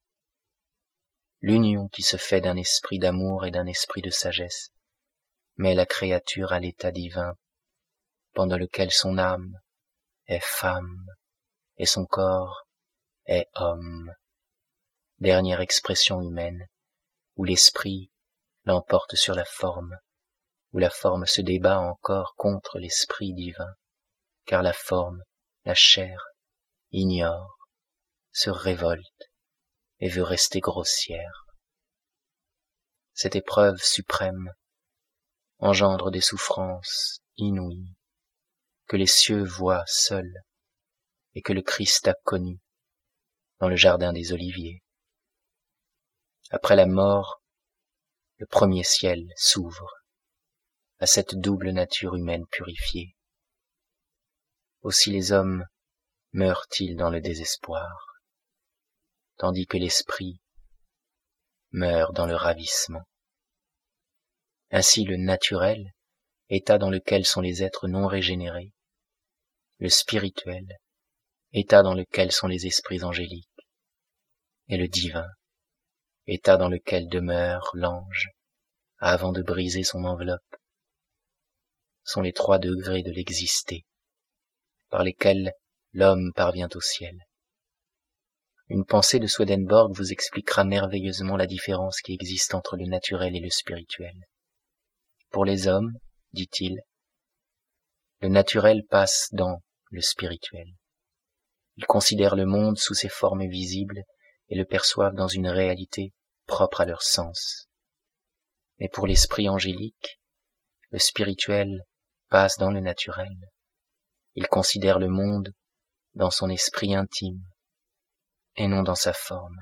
L'union qui se fait d'un esprit d'amour et d'un esprit de sagesse met la créature à l'état divin, pendant lequel son âme est femme et son corps est homme, dernière expression humaine, où l'esprit l'emporte sur la forme, où la forme se débat encore contre l'esprit divin, car la forme, la chair, ignore, se révolte et veut rester grossière. Cette épreuve suprême engendre des souffrances inouïes, que les cieux voient seuls et que le Christ a connues dans le jardin des Oliviers. Après la mort, le premier ciel s'ouvre à cette double nature humaine purifiée. Aussi les hommes meurent-ils dans le désespoir, tandis que l'esprit meurt dans le ravissement. Ainsi le naturel, état dans lequel sont les êtres non régénérés, le spirituel, état dans lequel sont les esprits angéliques, et le divin, état dans lequel demeure l'ange avant de briser son enveloppe, sont les trois degrés de l'existé, par lesquels l'homme parvient au ciel. Une pensée de Swedenborg vous expliquera merveilleusement la différence qui existe entre le naturel et le spirituel. Pour les hommes, dit-il, le naturel passe dans le spirituel. Ils considèrent le monde sous ses formes visibles et le perçoivent dans une réalité propre à leur sens. Mais pour l'esprit angélique, le spirituel passe dans le naturel. Il considère le monde dans son esprit intime et non dans sa forme.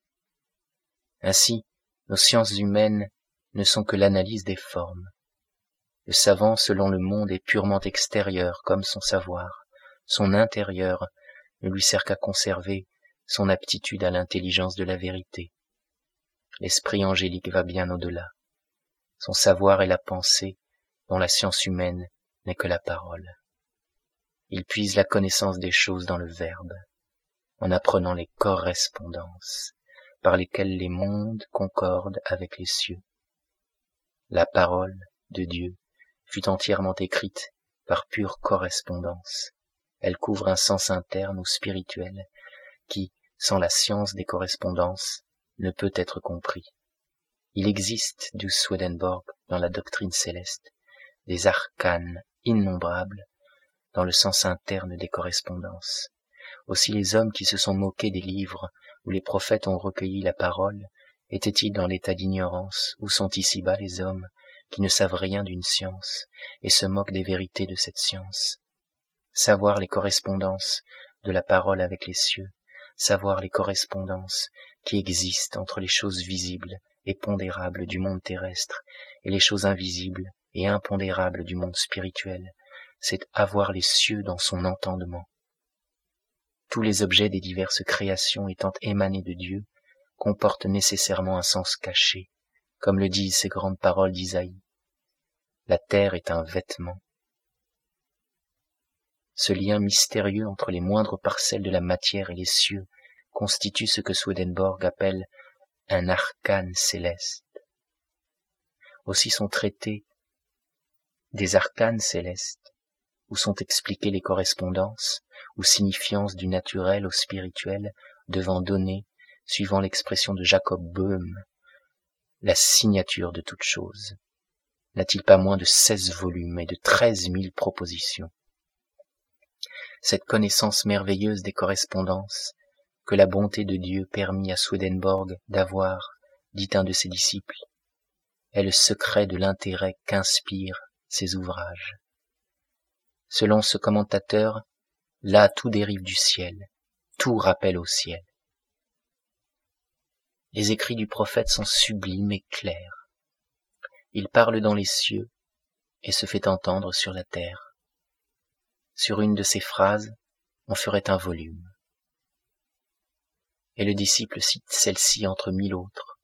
Ainsi, nos sciences humaines ne sont que l'analyse des formes. Le savant, selon le monde, est purement extérieur comme son savoir. Son intérieur ne lui sert qu'à conserver son aptitude à l'intelligence de la vérité. L'esprit angélique va bien au-delà. Son savoir est la pensée dont la science humaine n'est que la parole. Il puise la connaissance des choses dans le verbe, en apprenant les correspondances par lesquelles les mondes concordent avec les cieux. La parole de Dieu fut entièrement écrite par pure correspondance. Elle couvre un sens interne ou spirituel qui, sans la science des correspondances, ne peut être compris. Il existe, dit Swedenborg, dans la doctrine céleste, des arcanes innombrables dans le sens interne des correspondances. Aussi les hommes qui se sont moqués des livres où les prophètes ont recueilli la parole, étaient-ils dans l'état d'ignorance où sont ici-bas les hommes qui ne savent rien d'une science et se moquent des vérités de cette science? Savoir les correspondances de la parole avec les cieux, savoir les correspondances qui existent entre les choses visibles et pondérables du monde terrestre et les choses invisibles et impondérables du monde spirituel, c'est avoir les cieux dans son entendement. Tous les objets des diverses créations étant émanés de Dieu comportent nécessairement un sens caché, comme le disent ces grandes paroles d'Isaïe. La terre est un vêtement. Ce lien mystérieux entre les moindres parcelles de la matière et les cieux constitue ce que Swedenborg appelle un arcane céleste. Aussi sont traités des arcanes célestes, où sont expliquées les correspondances ou signifiances du naturel au spirituel, devant donner, suivant l'expression de Jacob Böhme, la signature de toute chose. N'a-t-il pas moins de seize volumes et de treize mille propositions? Cette connaissance merveilleuse des correspondances que la bonté de Dieu permit à Swedenborg d'avoir, dit un de ses disciples, est le secret de l'intérêt qu'inspirent ses ouvrages. Selon ce commentateur, là tout dérive du ciel, tout rappelle au ciel. Les écrits du prophète sont sublimes et clairs. Il parle dans les cieux et se fait entendre sur la terre. Sur une de ces phrases, on ferait un volume. Et le disciple cite celle-ci entre mille autres.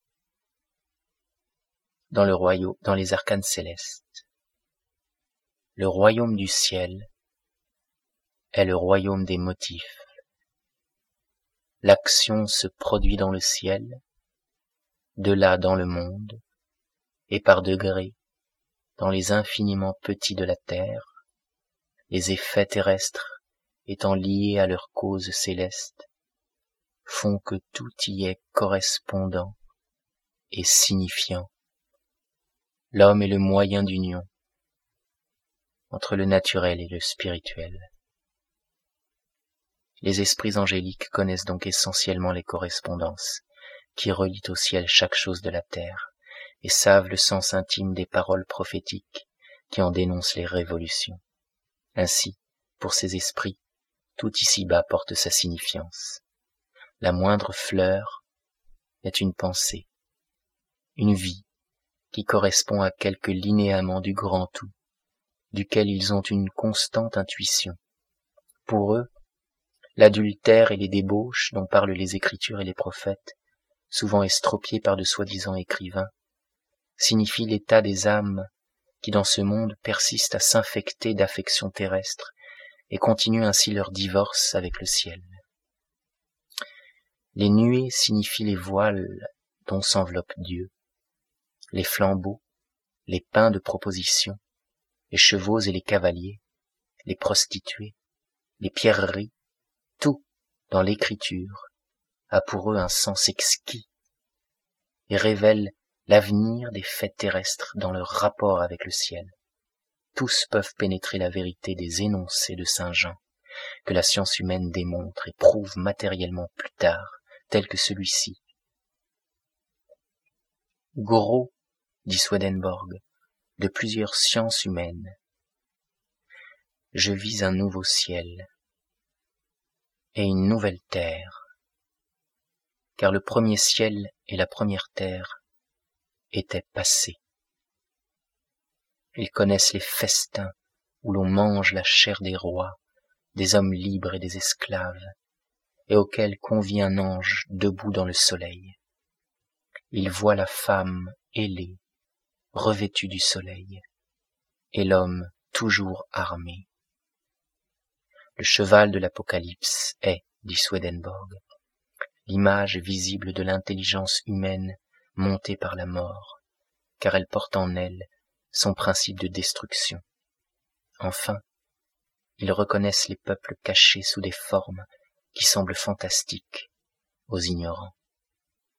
Dans le royaume, dans les arcanes célestes. Le royaume du ciel est le royaume des motifs. L'action se produit dans le ciel, de là dans le monde, et par degrés, dans les infiniment petits de la terre, les effets terrestres étant liés à leur cause céleste, font que tout y est correspondant et signifiant. L'homme est le moyen d'union entre le naturel et le spirituel. Les esprits angéliques connaissent donc essentiellement les correspondances qui relient au ciel chaque chose de la terre et savent le sens intime des paroles prophétiques qui en dénoncent les révolutions. Ainsi, pour ces esprits, tout ici-bas porte sa signifiance. La moindre fleur est une pensée, une vie qui correspond à quelque linéament du grand tout, duquel ils ont une constante intuition. Pour eux, l'adultère et les débauches dont parlent les Écritures et les prophètes, souvent estropiés par de soi-disant écrivains, signifient l'état des âmes qui dans ce monde persistent à s'infecter d'affections terrestres et continuent ainsi leur divorce avec le ciel. Les nuées signifient les voiles dont s'enveloppe Dieu, les flambeaux, les pains de proposition, les chevaux et les cavaliers, les prostituées, les pierreries, tout dans l'écriture a pour eux un sens exquis et révèle l'avenir des faits terrestres dans leur rapport avec le ciel. Tous peuvent pénétrer la vérité des énoncés de Saint Jean, que la science humaine démontre et prouve matériellement plus tard, tel que celui-ci. Gros, dit Swedenborg, de plusieurs sciences humaines, je vis un nouveau ciel et une nouvelle terre, car le premier ciel et la première terre étaient passés. Ils connaissent les festins où l'on mange la chair des rois, des hommes libres et des esclaves, et auxquels convie un ange debout dans le soleil. Ils voient la femme ailée, revêtue du soleil, et l'homme toujours armé. Le cheval de l'Apocalypse est, dit Swedenborg, l'image visible de l'intelligence humaine montée par la mort, car elle porte en elle son principe de destruction. Enfin, ils reconnaissent les peuples cachés sous des formes qui semblent fantastiques aux ignorants.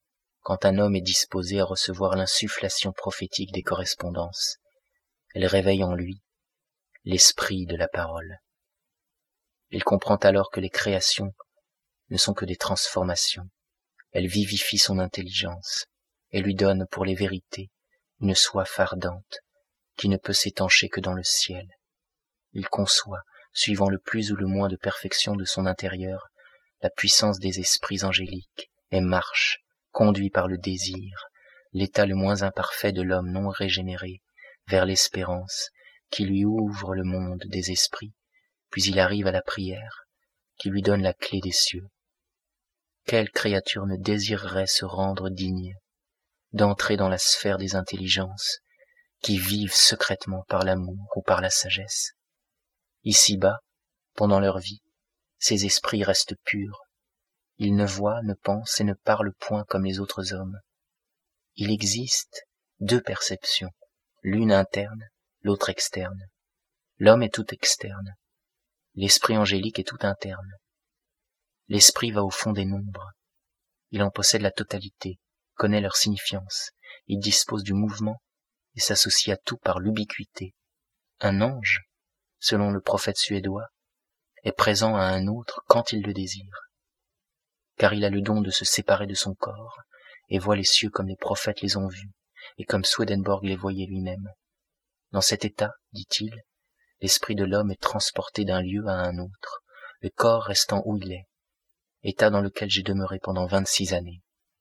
quand un homme est disposé à recevoir l'insufflation prophétique des correspondances. Elle réveille en lui l'esprit de la parole. Il comprend alors que les créations ne sont que des transformations. Elle vivifie son intelligence et lui donne pour les vérités une soif ardente qui ne peut s'étancher que dans le ciel. Il conçoit, suivant le plus ou le moins de perfection de son intérieur, la puissance des esprits angéliques et marche, conduit par le désir, l'état le moins imparfait de l'homme non régénéré, vers l'espérance qui lui ouvre le monde des esprits, puis il arrive à la prière qui lui donne la clé des cieux. Quelle créature ne désirerait se rendre digne d'entrer dans la sphère des intelligences qui vivent secrètement par l'amour ou par la sagesse? Ici-bas, pendant leur vie, ces esprits restent purs. Ils ne voient, ne pensent et ne parlent point comme les autres hommes. Il existe deux perceptions, l'une interne, l'autre externe. L'homme est tout externe. L'esprit angélique est tout interne. L'esprit va au fond des nombres. Il en possède la totalité, connaît leur signifiance. Il dispose du mouvement et s'associe à tout par l'ubiquité. Un ange, selon le prophète suédois, est présent à un autre quand il le désire, car il a le don de se séparer de son corps et voit les cieux comme les prophètes les ont vus et comme Swedenborg les voyait lui-même. Dans cet état, dit-il, l'esprit de l'homme est transporté d'un lieu à un autre, le corps restant où il est, état dans lequel j'ai demeuré pendant vingt-six années.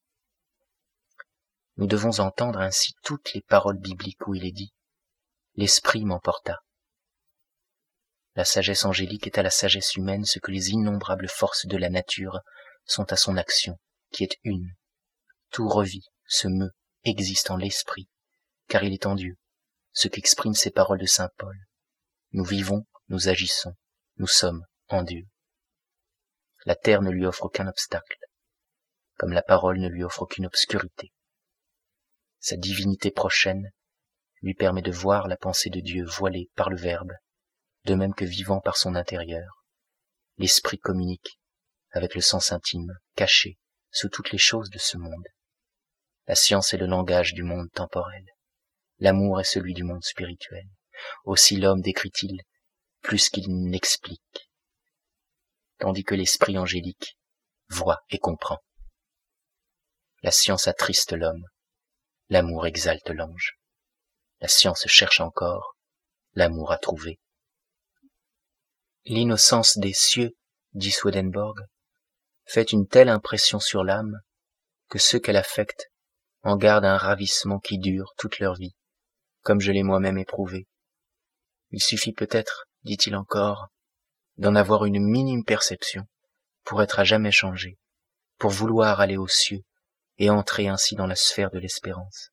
Nous devons entendre ainsi toutes les paroles bibliques où il est dit « L'esprit m'emporta ». La sagesse angélique est à la sagesse humaine ce que les innombrables forces de la nature sont à son action, qui est une. Tout revit, se meut, existe en l'esprit, car il est en Dieu, ce qu'expriment ces paroles de saint Paul. Nous vivons, nous agissons, nous sommes en Dieu. La terre ne lui offre aucun obstacle, comme la parole ne lui offre aucune obscurité. Sa divinité prochaine lui permet de voir la pensée de Dieu voilée par le Verbe, de même que vivant par son intérieur. L'esprit communique avec le sens intime, caché sous toutes les choses de ce monde. La science est le langage du monde temporel. L'amour est celui du monde spirituel. Aussi l'homme décrit-il plus qu'il n'explique, tandis que l'esprit angélique voit et comprend. La science attriste l'homme, l'amour exalte l'ange. La science cherche encore, l'amour a trouvé. L'innocence des cieux, dit Swedenborg, fait une telle impression sur l'âme que ceux qu'elle affecte en gardent un ravissement qui dure toute leur vie, comme je l'ai moi-même éprouvé. Il suffit peut-être, dit-il encore, d'en avoir une minime perception pour être à jamais changé, pour vouloir aller aux cieux et entrer ainsi dans la sphère de l'espérance.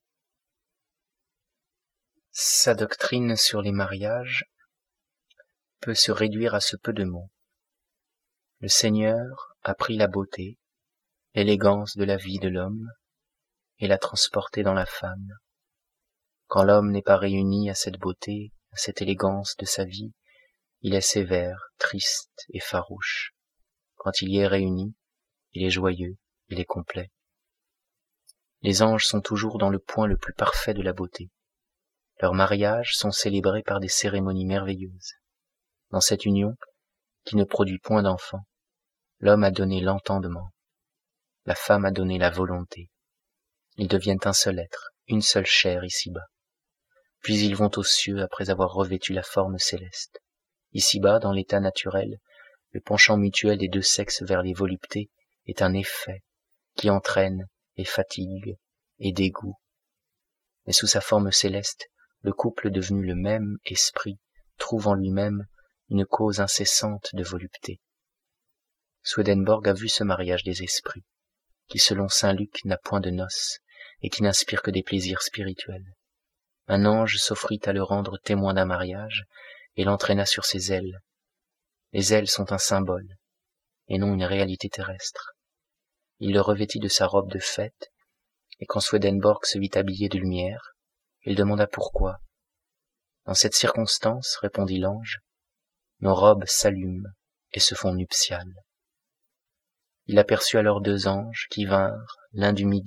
Sa doctrine sur les mariages peut se réduire à ce peu de mots. Le Seigneur a pris la beauté, l'élégance de la vie de l'homme et l'a transportée dans la femme. Quand l'homme n'est pas réuni à cette beauté, à cette élégance de sa vie, il est sévère, triste et farouche. Quand il y est réuni, il est joyeux, il est complet. Les anges sont toujours dans le point le plus parfait de la beauté. Leurs mariages sont célébrés par des cérémonies merveilleuses. Dans cette union, qui ne produit point d'enfants, l'homme a donné l'entendement, la femme a donné la volonté. Ils deviennent un seul être, une seule chair ici-bas. Puis ils vont aux cieux après avoir revêtu la forme céleste. Ici-bas, dans l'état naturel, le penchant mutuel des deux sexes vers les voluptés est un effet qui entraîne et fatigue et dégoût. Mais sous sa forme céleste, le couple devenu le même esprit trouve en lui-même une cause incessante de volupté. Swedenborg a vu ce mariage des esprits, qui selon saint Luc n'a point de noces et qui n'inspire que des plaisirs spirituels. Un ange s'offrit à le rendre témoin d'un mariage et l'entraîna sur ses ailes. Les ailes sont un symbole et non une réalité terrestre. Il le revêtit de sa robe de fête et quand Swedenborg se vit habillé de lumière, il demanda pourquoi. Dans cette circonstance, répondit l'ange, nos robes s'allument et se font nuptiales. Il aperçut alors deux anges qui vinrent, l'un du midi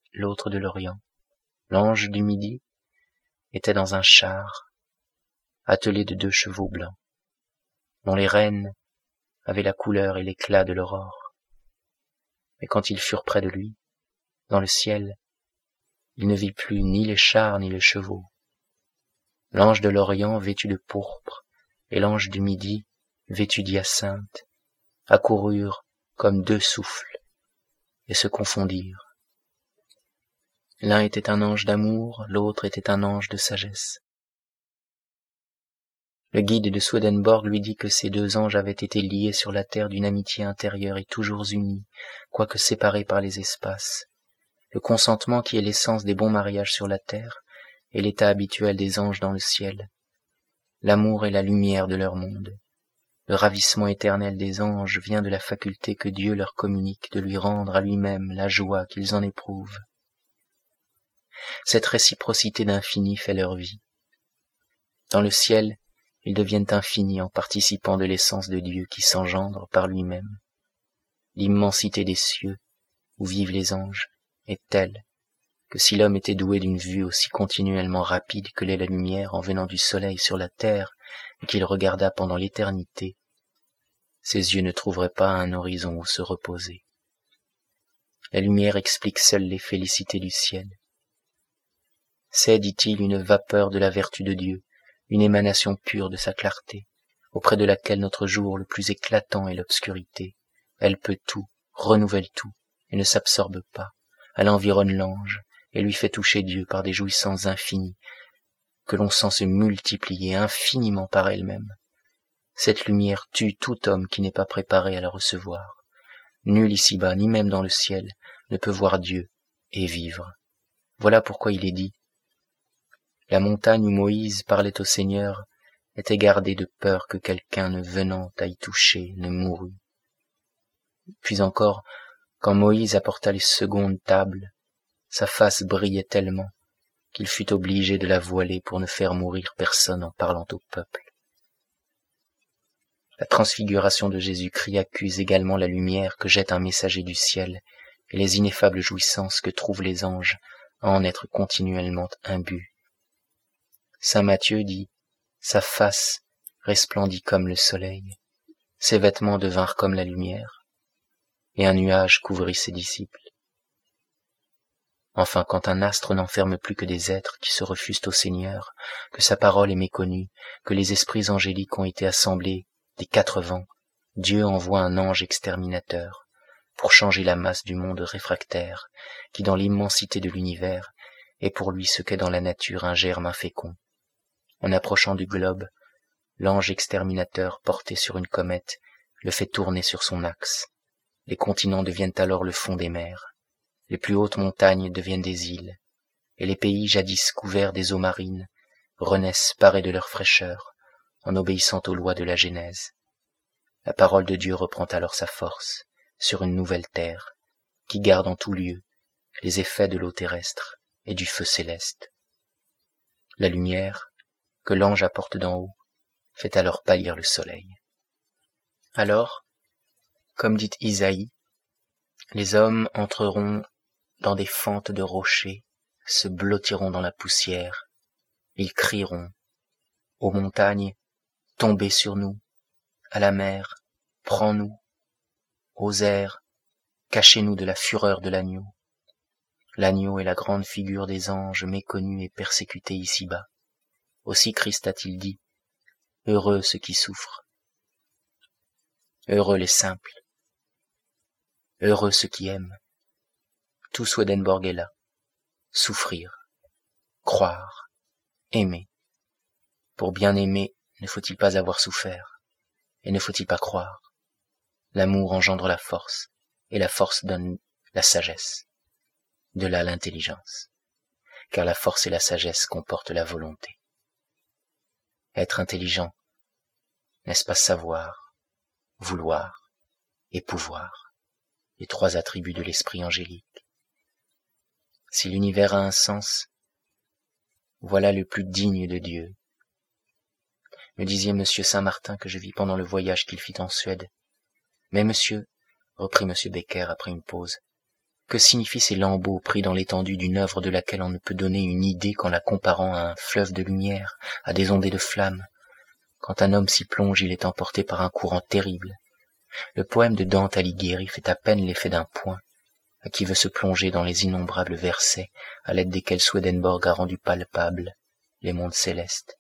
l'autre de l'Orient. L'ange du midi était dans un char, attelé de deux chevaux blancs, dont les rênes avaient la couleur et l'éclat de l'aurore. Mais quand ils furent près de lui, dans le ciel, il ne vit plus ni les chars ni les chevaux. L'ange de l'Orient vêtu de pourpre et l'ange du midi vêtu d'hyacinthe accoururent comme deux souffles et se confondirent. L'un était un ange d'amour, l'autre était un ange de sagesse. Le guide de Swedenborg lui dit que ces deux anges avaient été liés sur la terre d'une amitié intérieure et toujours unis, quoique séparés par les espaces. Le consentement qui est l'essence des bons mariages sur la terre est l'état habituel des anges dans le ciel. L'amour est la lumière de leur monde. Le ravissement éternel des anges vient de la faculté que Dieu leur communique de lui rendre à lui-même la joie qu'ils en éprouvent. Cette réciprocité d'infini fait leur vie. Dans le ciel, ils deviennent infinis en participant de l'essence de Dieu qui s'engendre par lui-même. L'immensité des cieux, où vivent les anges, est telle que si l'homme était doué d'une vue aussi continuellement rapide que l'est la lumière en venant du soleil sur la terre et qu'il regardât pendant l'éternité, ses yeux ne trouveraient pas un horizon où se reposer. La lumière explique seule les félicités du ciel. C'est, dit-il, une vapeur de la vertu de Dieu, une émanation pure de sa clarté, auprès de laquelle notre jour le plus éclatant est l'obscurité. Elle peut tout, renouvelle tout, et ne s'absorbe pas. Elle environne l'ange, et lui fait toucher Dieu par des jouissances infinies, que l'on sent se multiplier infiniment par elle-même. Cette lumière tue tout homme qui n'est pas préparé à la recevoir. Nul ici-bas, ni même dans le ciel, ne peut voir Dieu et vivre. Voilà pourquoi il est dit: la montagne où Moïse parlait au Seigneur était gardée de peur que quelqu'un ne venant à y toucher ne mourût. Puis encore, quand Moïse apporta les secondes tables, sa face brillait tellement qu'il fut obligé de la voiler pour ne faire mourir personne en parlant au peuple. La transfiguration de Jésus-Christ accuse également la lumière que jette un messager du ciel et les ineffables jouissances que trouvent les anges à en être continuellement imbus. Saint Matthieu dit: sa face resplendit comme le soleil, ses vêtements devinrent comme la lumière, et un nuage couvrit ses disciples. Enfin, quand un astre n'enferme plus que des êtres qui se refusent au Seigneur, que sa parole est méconnue, que les esprits angéliques ont été assemblés des quatre vents, Dieu envoie un ange exterminateur pour changer la masse du monde réfractaire, qui dans l'immensité de l'univers est pour lui ce qu'est dans la nature un germe infécond. En approchant du globe, l'ange exterminateur porté sur une comète le fait tourner sur son axe. Les continents deviennent alors le fond des mers, les plus hautes montagnes deviennent des îles, et les pays jadis couverts des eaux marines renaissent parés de leur fraîcheur, en obéissant aux lois de la Genèse. La parole de Dieu reprend alors sa force sur une nouvelle terre, qui garde en tout lieu les effets de l'eau terrestre et du feu céleste. La lumière que l'ange apporte d'en haut fait alors pâlir le soleil. Alors, comme dit Isaïe, les hommes entreront dans des fentes de rochers, se blottiront dans la poussière, ils crieront: aux montagnes, tombez sur nous, à la mer, prends-nous, aux airs, cachez-nous de la fureur de l'agneau. L'agneau est la grande figure des anges méconnus et persécutés ici-bas. Aussi Christ a-t-il dit: heureux ceux qui souffrent, heureux les simples, heureux ceux qui aiment. Tout Swedenborg est là. Souffrir, croire, aimer. Pour bien aimer, ne faut-il pas avoir souffert, et ne faut-il pas croire? L'amour engendre la force, et la force donne la sagesse. De là l'intelligence, car la force et la sagesse comportent la volonté. Être intelligent, n'est-ce pas savoir, vouloir et pouvoir, les trois attributs de l'esprit angélique? Si l'univers a un sens, voilà le plus digne de Dieu. Me disait monsieur Saint-Martin que je vis pendant le voyage qu'il fit en Suède. Mais monsieur, reprit monsieur Becker après une pause, Que signifient ces lambeaux pris dans l'étendue d'une œuvre de laquelle on ne peut donner une idée qu'en la comparant à un fleuve de lumière, à des ondées de flammes? Quand un homme s'y plonge, il est emporté par un courant terrible. Le poème de Dante Alighieri fait à peine l'effet d'un point, à qui veut se plonger dans les innombrables versets à l'aide desquels Swedenborg a rendu palpables les mondes célestes.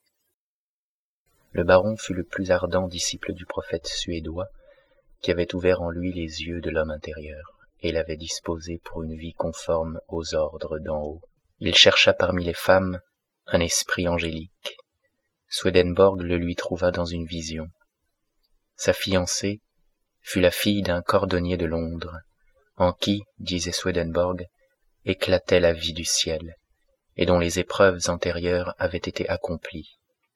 Le baron fut le plus ardent disciple du prophète suédois, qui avait ouvert en lui les yeux de l'homme intérieur, et l'avait disposé pour une vie conforme aux ordres d'en haut. Il chercha parmi les femmes un esprit angélique. Swedenborg le lui trouva dans une vision. Sa fiancée fut la fille d'un cordonnier de Londres, en qui, disait Swedenborg, éclatait la vie du ciel, et dont les épreuves antérieures avaient été accomplies.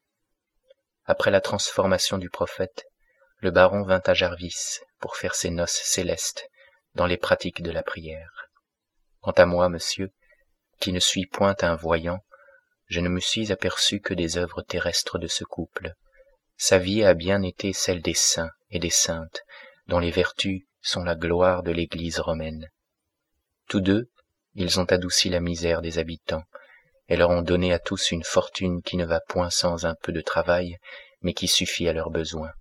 Après la transformation du prophète, le baron vint à Jarvis pour faire ses noces célestes dans les pratiques de la prière. Quant à moi, monsieur, qui ne suis point un voyant, je ne me suis aperçu que des œuvres terrestres de ce couple. Sa vie a bien été celle des saints et des saintes, dont les vertus sont la gloire de l'Église romaine. Tous deux, ils ont adouci la misère des habitants, et leur ont donné à tous une fortune qui ne va point sans un peu de travail, mais qui suffit à leurs besoins.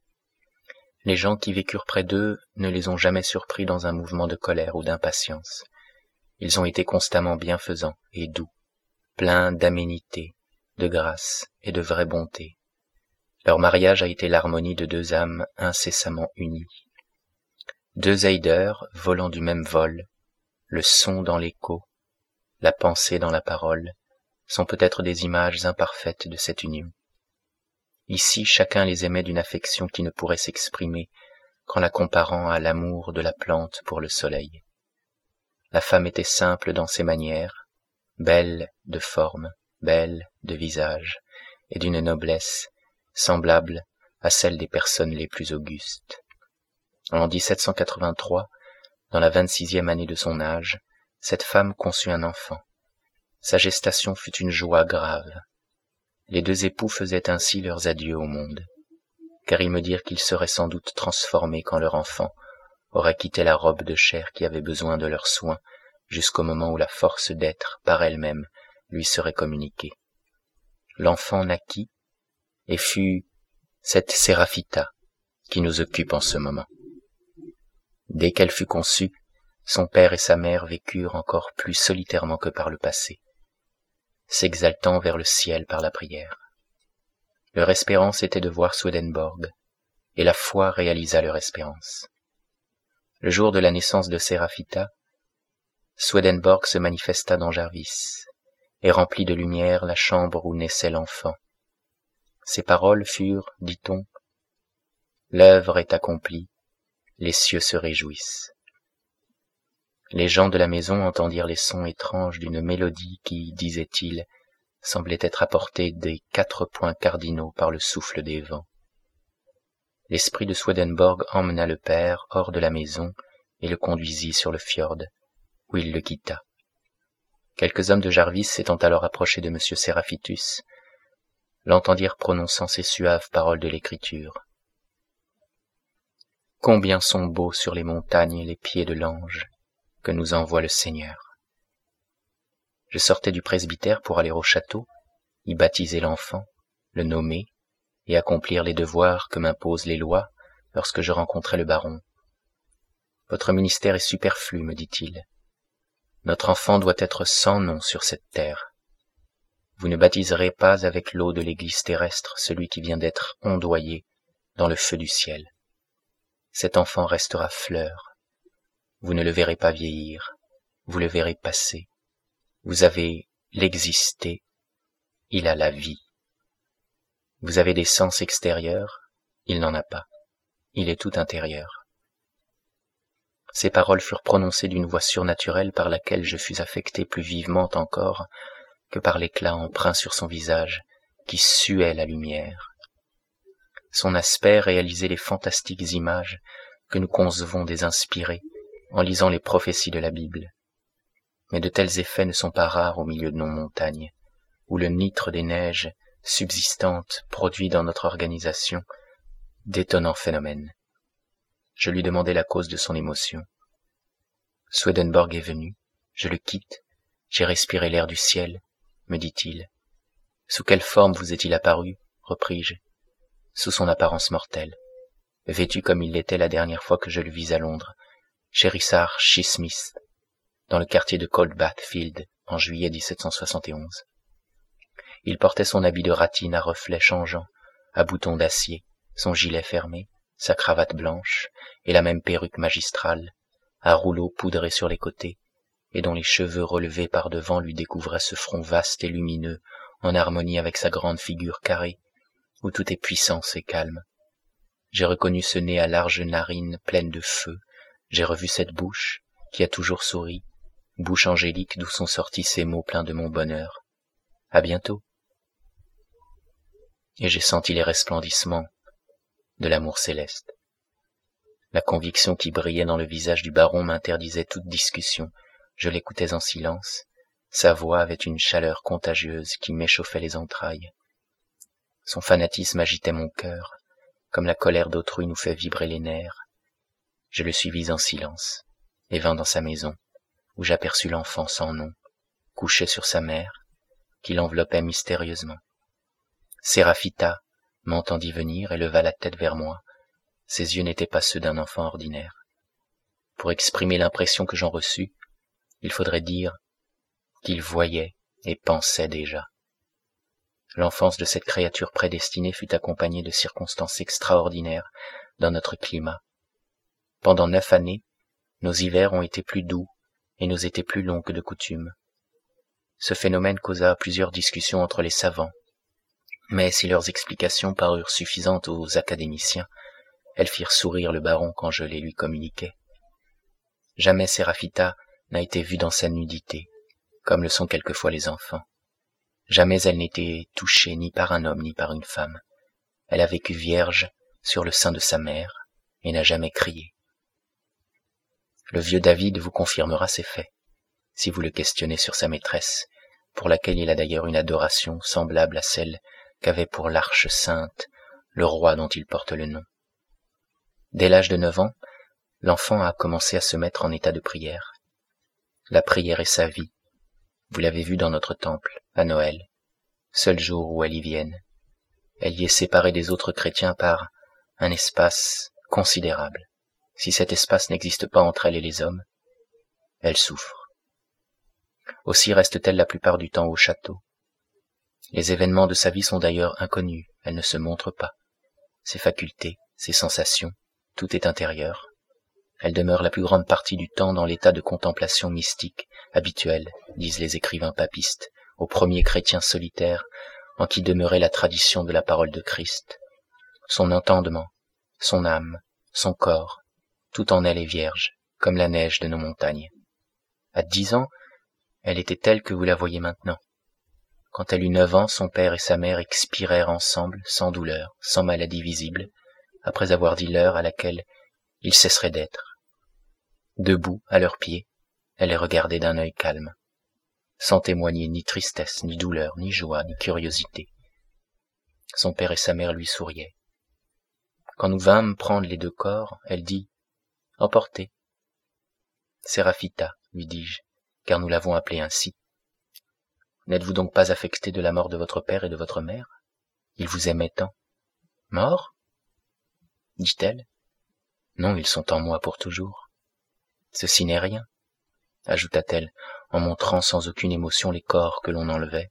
Les gens qui vécurent près d'eux ne les ont jamais surpris dans un mouvement de colère ou d'impatience. Ils ont été constamment bienfaisants et doux, pleins d'aménité, de grâce et de vraie bonté. Leur mariage a été l'harmonie de deux âmes incessamment unies. Deux eiders volant du même vol, le son dans l'écho, la pensée dans la parole, sont peut-être des images imparfaites de cette union. Ici, chacun les aimait d'une affection qui ne pourrait s'exprimer qu'en la comparant à l'amour de la plante pour le soleil. La femme était simple dans ses manières, belle de forme, belle de visage, et d'une noblesse semblable à celle des personnes les plus augustes. En dix-sept cent quatre-vingt-trois, dans la vingt-sixième année de son âge, cette femme conçut un enfant. Sa gestation fut une joie grave. Les deux époux faisaient ainsi leurs adieux au monde, car ils me dirent qu'ils seraient sans doute transformés quand leur enfant aurait quitté la robe de chair qui avait besoin de leurs soins jusqu'au moment où la force d'être par elle-même lui serait communiquée. L'enfant naquit et fut cette Séraphita qui nous occupe en ce moment. Dès qu'elle fut conçue, son père et sa mère vécurent encore plus solitairement que par le passé, s'exaltant vers le ciel par la prière. Leur espérance était de voir Swedenborg, et la foi réalisa leur espérance. Le jour de la naissance de Séraphita, Swedenborg se manifesta dans Jarvis, et remplit de lumière la chambre où naissait l'enfant. Ses paroles furent, dit-on, « L'œuvre est accomplie, les cieux se réjouissent. » Les gens de la maison entendirent les sons étranges d'une mélodie qui, disait-il, semblait être apportée des quatre points cardinaux par le souffle des vents. L'esprit de Swedenborg emmena le père hors de la maison et le conduisit sur le fjord, où il le quitta. Quelques hommes de Jarvis s'étant alors approchés de M. Séraphitus, l'entendirent prononçant ces suaves paroles de l'Écriture. « Combien sont beaux sur les montagnes les pieds de l'ange que nous envoie le Seigneur. » Je sortais du presbytère pour aller au château, y baptiser l'enfant, le nommer et accomplir les devoirs que m'imposent les lois lorsque je rencontrai le baron. « Votre ministère est superflu, me dit-il. Notre enfant doit être sans nom sur cette terre. Vous ne baptiserez pas avec l'eau de l'église terrestre celui qui vient d'être ondoyé dans le feu du ciel. Cet enfant restera fleur. Vous ne le verrez pas vieillir, vous le verrez passer. Vous avez l'existé, il a la vie. Vous avez des sens extérieurs, il n'en a pas, il est tout intérieur. » Ces paroles furent prononcées d'une voix surnaturelle par laquelle je fus affecté plus vivement encore que par l'éclat empreint sur son visage, qui suait la lumière. Son aspect réalisait les fantastiques images que nous concevons des inspirés en lisant les prophéties de la Bible. Mais de tels effets ne sont pas rares au milieu de nos montagnes, où le nitre des neiges subsistantes produit dans notre organisation d'étonnants phénomènes. Je lui demandai la cause de son émotion. Swedenborg est venu, je le quitte, j'ai respiré l'air du ciel, me dit-il. Sous quelle forme vous est-il apparu, repris-je. Sous son apparence mortelle, vêtu comme il l'était la dernière fois que je le vis à Londres, chez Richard Smith, dans le quartier de Coldbath Field, en juillet dix-sept cent soixante et onze. Il portait son habit de ratine à reflets changeants, à boutons d'acier, son gilet fermé, sa cravate blanche, et la même perruque magistrale, à rouleaux poudrés sur les côtés, et dont les cheveux relevés par devant lui découvraient ce front vaste et lumineux, en harmonie avec sa grande figure carrée, où tout est puissance et calme. J'ai reconnu ce nez à larges narines pleines de feu, j'ai revu cette bouche, qui a toujours souri, bouche angélique d'où sont sortis ces mots pleins de mon bonheur. À bientôt. Et j'ai senti les resplendissements de l'amour céleste. La conviction qui brillait dans le visage du baron m'interdisait toute discussion. Je l'écoutais en silence. Sa voix avait une chaleur contagieuse qui m'échauffait les entrailles. Son fanatisme agitait mon cœur, comme la colère d'autrui nous fait vibrer les nerfs. Je le suivis en silence, et vins dans sa maison, où j'aperçus l'enfant sans nom, couché sur sa mère, qui l'enveloppait mystérieusement. Séraphita m'entendit venir et leva la tête vers moi. Ses yeux n'étaient pas ceux d'un enfant ordinaire. Pour exprimer l'impression que j'en reçus, il faudrait dire qu'il voyait et pensait déjà. L'enfance de cette créature prédestinée fut accompagnée de circonstances extraordinaires dans notre climat. Pendant neuf années, nos hivers ont été plus doux et nos étés plus longs que de coutume. Ce phénomène causa plusieurs discussions entre les savants, mais si leurs explications parurent suffisantes aux académiciens, elles firent sourire le baron quand je les lui communiquai. Jamais Séraphita n'a été vue dans sa nudité, comme le sont quelquefois les enfants. Jamais elle n'était touchée ni par un homme ni par une femme. Elle a vécu vierge sur le sein de sa mère et n'a jamais crié. Le vieux David vous confirmera ces faits, si vous le questionnez sur sa maîtresse, pour laquelle il a d'ailleurs une adoration semblable à celle qu'avait pour l'Arche sainte le roi dont il porte le nom. Dès l'âge de neuf ans, l'enfant a commencé à se mettre en état de prière. La prière est sa vie. Vous l'avez vu dans notre temple, à Noël, seul jour où elle y vienne. Elle y est séparée des autres chrétiens par un espace considérable. Si cet espace n'existe pas entre elle et les hommes, elle souffre. Aussi reste-t-elle la plupart du temps au château. Les événements de sa vie sont d'ailleurs inconnus, elle ne se montre pas. Ses facultés, ses sensations, tout est intérieur. Elle demeure la plus grande partie du temps dans l'état de contemplation mystique, habituel, disent les écrivains papistes, aux premiers chrétiens solitaires, en qui demeurait la tradition de la parole de Christ. Son entendement, son âme, son corps, tout en elle est vierge, comme la neige de nos montagnes. À dix ans, elle était telle que vous la voyez maintenant. Quand elle eut neuf ans, son père et sa mère expirèrent ensemble, sans douleur, sans maladie visible, après avoir dit l'heure à laquelle ils cesseraient d'être. Debout, à leurs pieds, elle les regardait d'un œil calme, sans témoigner ni tristesse, ni douleur, ni joie, ni curiosité. Son père et sa mère lui souriaient. Quand nous vînmes prendre les deux corps, elle dit « Emportez ». « Séraphita, lui dis-je, car nous l'avons appelée ainsi. N'êtes-vous donc pas affectée de la mort de votre père et de votre mère? Ils vous aimaient tant. Mort? Dit-elle. Non, ils sont en moi pour toujours. Ceci n'est rien, ajouta-t-elle, en montrant sans aucune émotion les corps que l'on enlevait.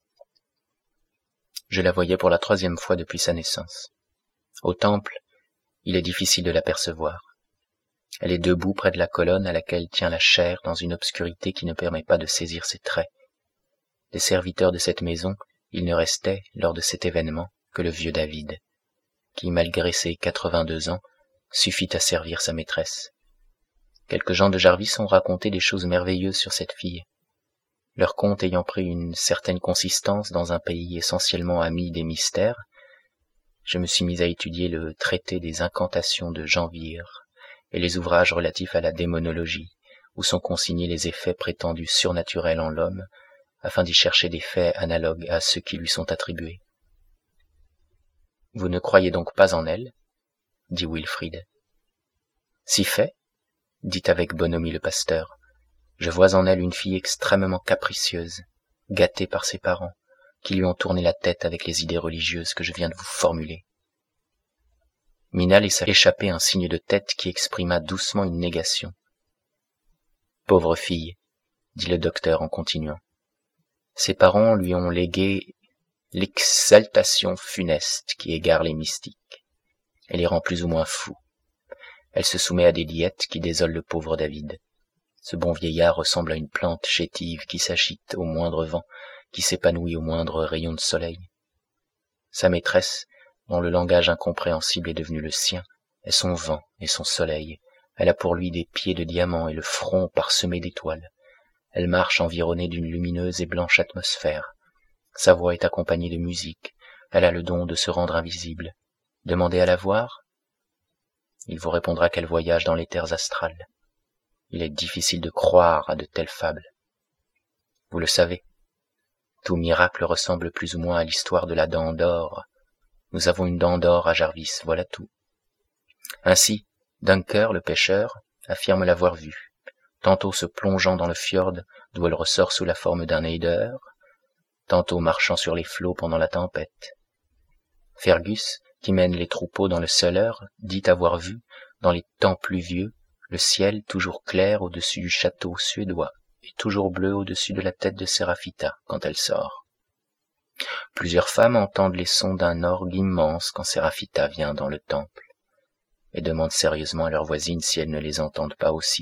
Je la voyais pour la troisième fois depuis sa naissance. Au temple, il est difficile de l'apercevoir. Elle est debout près de la colonne à laquelle tient la chaire dans une obscurité qui ne permet pas de saisir ses traits. Des serviteurs de cette maison, il ne restait, lors de cet événement, que le vieux David, qui, malgré ses quatre-vingt-deux ans, suffit à servir sa maîtresse. Quelques gens de Jarvis ont raconté des choses merveilleuses sur cette fille. Leur conte ayant pris une certaine consistance dans un pays essentiellement ami des mystères, je me suis mis à étudier le traité des incantations de Jean Vire et les ouvrages relatifs à la démonologie, où sont consignés les effets prétendus surnaturels en l'homme, afin d'y chercher des faits analogues à ceux qui lui sont attribués. « Vous ne croyez donc pas en elle ?» dit Wilfrid. « Si fait ?» dit avec bonhomie le pasteur. Je vois en elle une fille extrêmement capricieuse, gâtée par ses parents, qui lui ont tourné la tête avec les idées religieuses que je viens de vous formuler. Mina laissa échapper un signe de tête qui exprima doucement une négation. Pauvre fille, dit le docteur en continuant. Ses parents lui ont légué l'exaltation funeste qui égare les mystiques et les rend plus ou moins fous. Elle se soumet à des diètes qui désolent le pauvre David. Ce bon vieillard ressemble à une plante chétive qui s'agite au moindre vent, qui s'épanouit au moindre rayon de soleil. Sa maîtresse, dont le langage incompréhensible est devenu le sien, est son vent et son soleil. Elle a pour lui des pieds de diamant et le front parsemé d'étoiles. Elle marche environnée d'une lumineuse et blanche atmosphère. Sa voix est accompagnée de musique. Elle a le don de se rendre invisible. Demandez à la voir. Il vous répondra qu'elle voyage dans les terres astrales. Il est difficile de croire à de telles fables. Vous le savez, tout miracle ressemble plus ou moins à l'histoire de la dent d'or. Nous avons une dent d'or à Jarvis, voilà tout. Ainsi, Dunker, le pêcheur, affirme l'avoir vue, tantôt se plongeant dans le fjord d'où elle ressort sous la forme d'un eider, tantôt marchant sur les flots pendant la tempête. Fergus, qui mène les troupeaux dans le cellar, dit avoir vu, dans les temps pluvieux, le ciel toujours clair au-dessus du château suédois et toujours bleu au-dessus de la tête de Séraphita quand elle sort. Plusieurs femmes entendent les sons d'un orgue immense quand Séraphita vient dans le temple et demandent sérieusement à leurs voisines si elles ne les entendent pas aussi.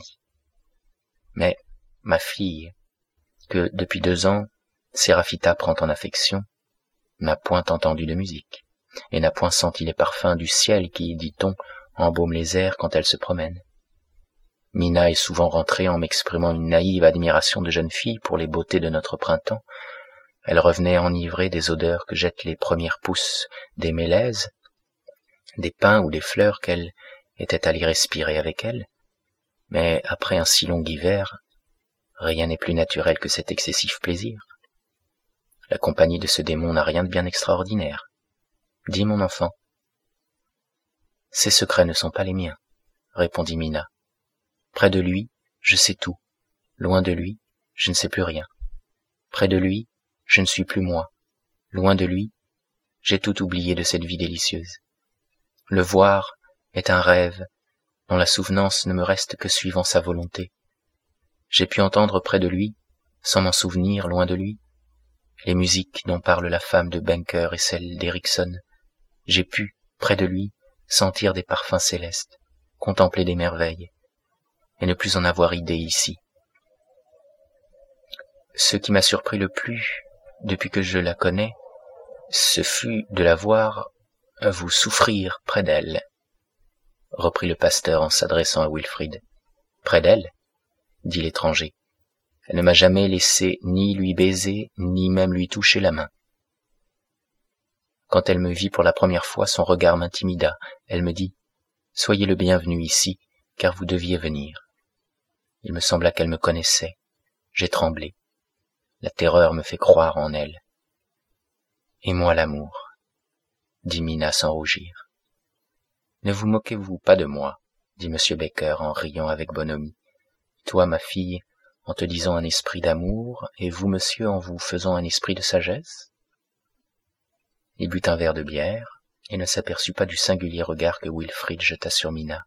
Mais ma fille, que depuis deux ans Séraphita prend en affection, n'a point entendu de musique et n'a point senti les parfums du ciel qui, dit-on, embaument les airs quand elle se promène. Mina est souvent rentrée en m'exprimant une naïve admiration de jeune fille pour les beautés de notre printemps. Elle revenait enivrée des odeurs que jettent les premières pousses des mélèzes, des pins ou des fleurs qu'elle était allée respirer avec elle. Mais après un si long hiver, rien n'est plus naturel que cet excessif plaisir. La compagnie de ce démon n'a rien de bien extraordinaire. Dis, mon enfant. Ces secrets ne sont pas les miens, répondit Mina. Près de lui, je sais tout. Loin de lui, je ne sais plus rien. Près de lui, je ne suis plus moi. Loin de lui, j'ai tout oublié de cette vie délicieuse. Le voir est un rêve dont la souvenance ne me reste que suivant sa volonté. J'ai pu entendre près de lui, sans m'en souvenir, loin de lui, les musiques dont parle la femme de Banker et celle d'Erickson. J'ai pu, près de lui, sentir des parfums célestes, contempler des merveilles, et ne plus en avoir idée ici. Ce qui m'a surpris le plus, depuis que je la connais, ce fut de la voir vous souffrir près d'elle, reprit le pasteur en s'adressant à Wilfrid. Près d'elle, dit l'étranger. Elle ne m'a jamais laissé ni lui baiser, ni même lui toucher la main. Quand elle me vit pour la première fois, son regard m'intimida. Elle me dit « Soyez le bienvenu ici, car vous deviez venir. » Il me sembla qu'elle me connaissait. J'ai tremblé. La terreur me fait croire en elle. « Et moi l'amour, » dit Mina sans rougir. « Ne vous moquez-vous pas de moi, » dit M. Baker en riant avec bonhomie. « Toi, ma fille, en te disant un esprit d'amour, et vous, monsieur, en vous faisant un esprit de sagesse ?» Il but un verre de bière, et ne s'aperçut pas du singulier regard que Wilfrid jeta sur Mina.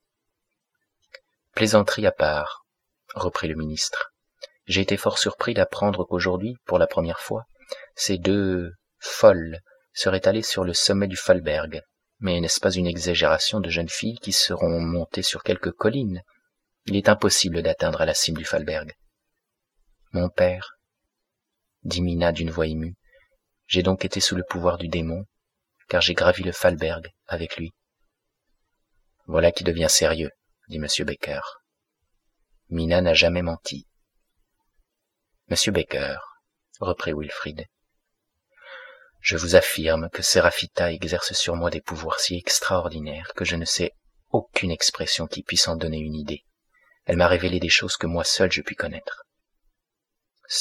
« Plaisanterie à part, » reprit le ministre. « J'ai été fort surpris d'apprendre qu'aujourd'hui, pour la première fois, ces deux folles seraient allées sur le sommet du Falberg. Mais n'est-ce pas une exagération de jeunes filles qui seront montées sur quelques collines ? Il est impossible d'atteindre à la cime du Falberg. »« Mon père, » dit Mina d'une voix émue, « j'ai donc été sous le pouvoir du démon, car j'ai gravi le Falberg avec lui. »« Voilà qui devient sérieux, » dit M. Baker. « Mina n'a jamais menti. »« Monsieur Baker, » reprit Wilfrid, « je vous affirme que Séraphita exerce sur moi des pouvoirs si extraordinaires que je ne sais aucune expression qui puisse en donner une idée. Elle m'a révélé des choses que moi seul je puis connaître. »« Somnambulisme, »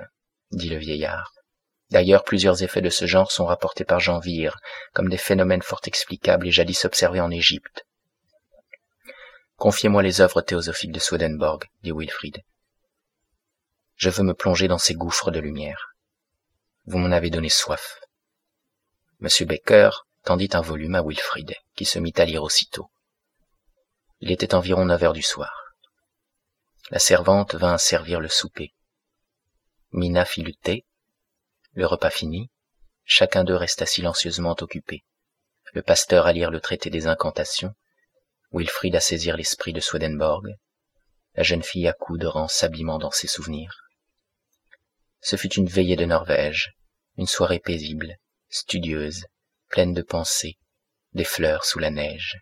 dit le vieillard. « D'ailleurs, plusieurs effets de ce genre sont rapportés par Jean Vire, comme des phénomènes fort explicables et jadis observés en Égypte. Confiez-moi les œuvres théosophiques de Swedenborg, dit Wilfrid. Je veux me plonger dans ces gouffres de lumière. Vous m'en avez donné soif. Monsieur Baker tendit un volume à Wilfrid, qui se mit à lire aussitôt. Il était environ neuf heures du soir. La servante vint servir le souper. Mina fit le thé. Le repas fini, chacun d'eux resta silencieusement occupé. Le pasteur à lire le traité des incantations, Wilfrid à saisir l'esprit de Swedenborg, la jeune fille à coudre en s'abîmant dans ses souvenirs. Ce fut une veillée de Norvège, une soirée paisible, studieuse, pleine de pensées, des fleurs sous la neige.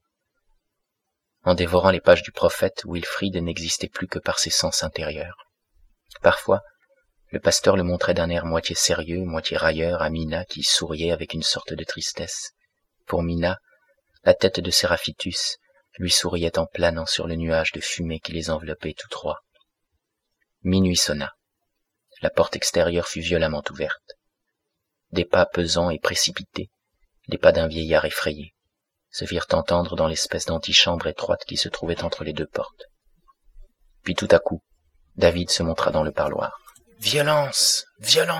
En dévorant les pages du prophète, Wilfrid n'existait plus que par ses sens intérieurs. Parfois, le pasteur le montrait d'un air moitié sérieux, moitié railleur à Mina qui souriait avec une sorte de tristesse. Pour Mina, la tête de Séraphitus lui souriait en planant sur le nuage de fumée qui les enveloppait tous trois. Minuit sonna. La porte extérieure fut violemment ouverte. Des pas pesants et précipités, les pas d'un vieillard effrayé, se firent entendre dans l'espèce d'antichambre étroite qui se trouvait entre les deux portes. Puis tout à coup, David se montra dans le parloir. « Violence! Violence !»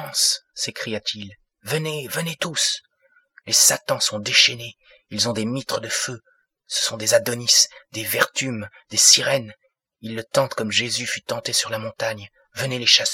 s'écria-t-il. « Venez, venez tous! Les satans sont déchaînés, ils ont des mitres de feu, ce sont des Adonis, des Vertumes, des sirènes. Ils le tentent comme Jésus fut tenté sur la montagne. Venez les chasser. »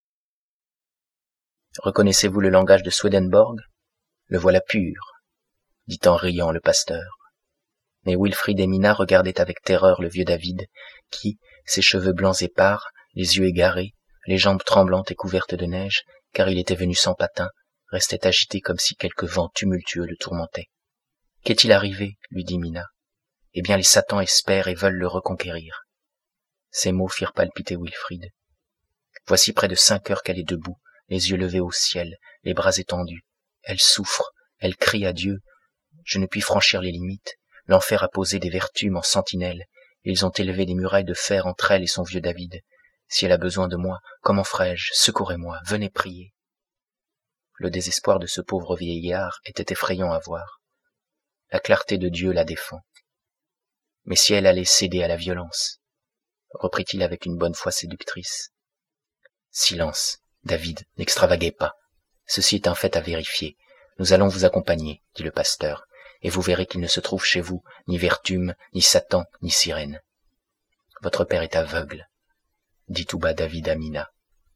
Reconnaissez-vous le langage de Swedenborg ? Le voilà pur, dit en riant le pasteur. Mais Wilfrid et Mina regardaient avec terreur le vieux David, qui, ses cheveux blancs épars, les yeux égarés, les jambes tremblantes et couvertes de neige, car il était venu sans patin, restait agité comme si quelque vent tumultueux le tourmentait. « Qu'est-il arrivé ?» lui dit Mina. « Eh bien, les satans espèrent et veulent le reconquérir. » Ces mots firent palpiter Wilfrid. Voici près de cinq heures qu'elle est debout, les yeux levés au ciel, les bras étendus. Elle souffre, elle crie à Dieu. Je ne puis franchir les limites. L'enfer a posé des Vertumes en sentinelle. Ils ont élevé des murailles de fer entre elle et son vieux David. Si elle a besoin de moi, comment ferai-je? Secourez-moi, venez prier. Le désespoir de ce pauvre vieillard était effrayant à voir. La clarté de Dieu la défend. Mais si elle allait céder à la violence, reprit-il avec une bonne foi séductrice. Silence, David, n'extravaguez pas. Ceci est un fait à vérifier. Nous allons vous accompagner, dit le pasteur, et vous verrez qu'il ne se trouve chez vous ni Vertume, ni Satan, ni sirène. Votre père est aveugle, dit tout bas David à Mina.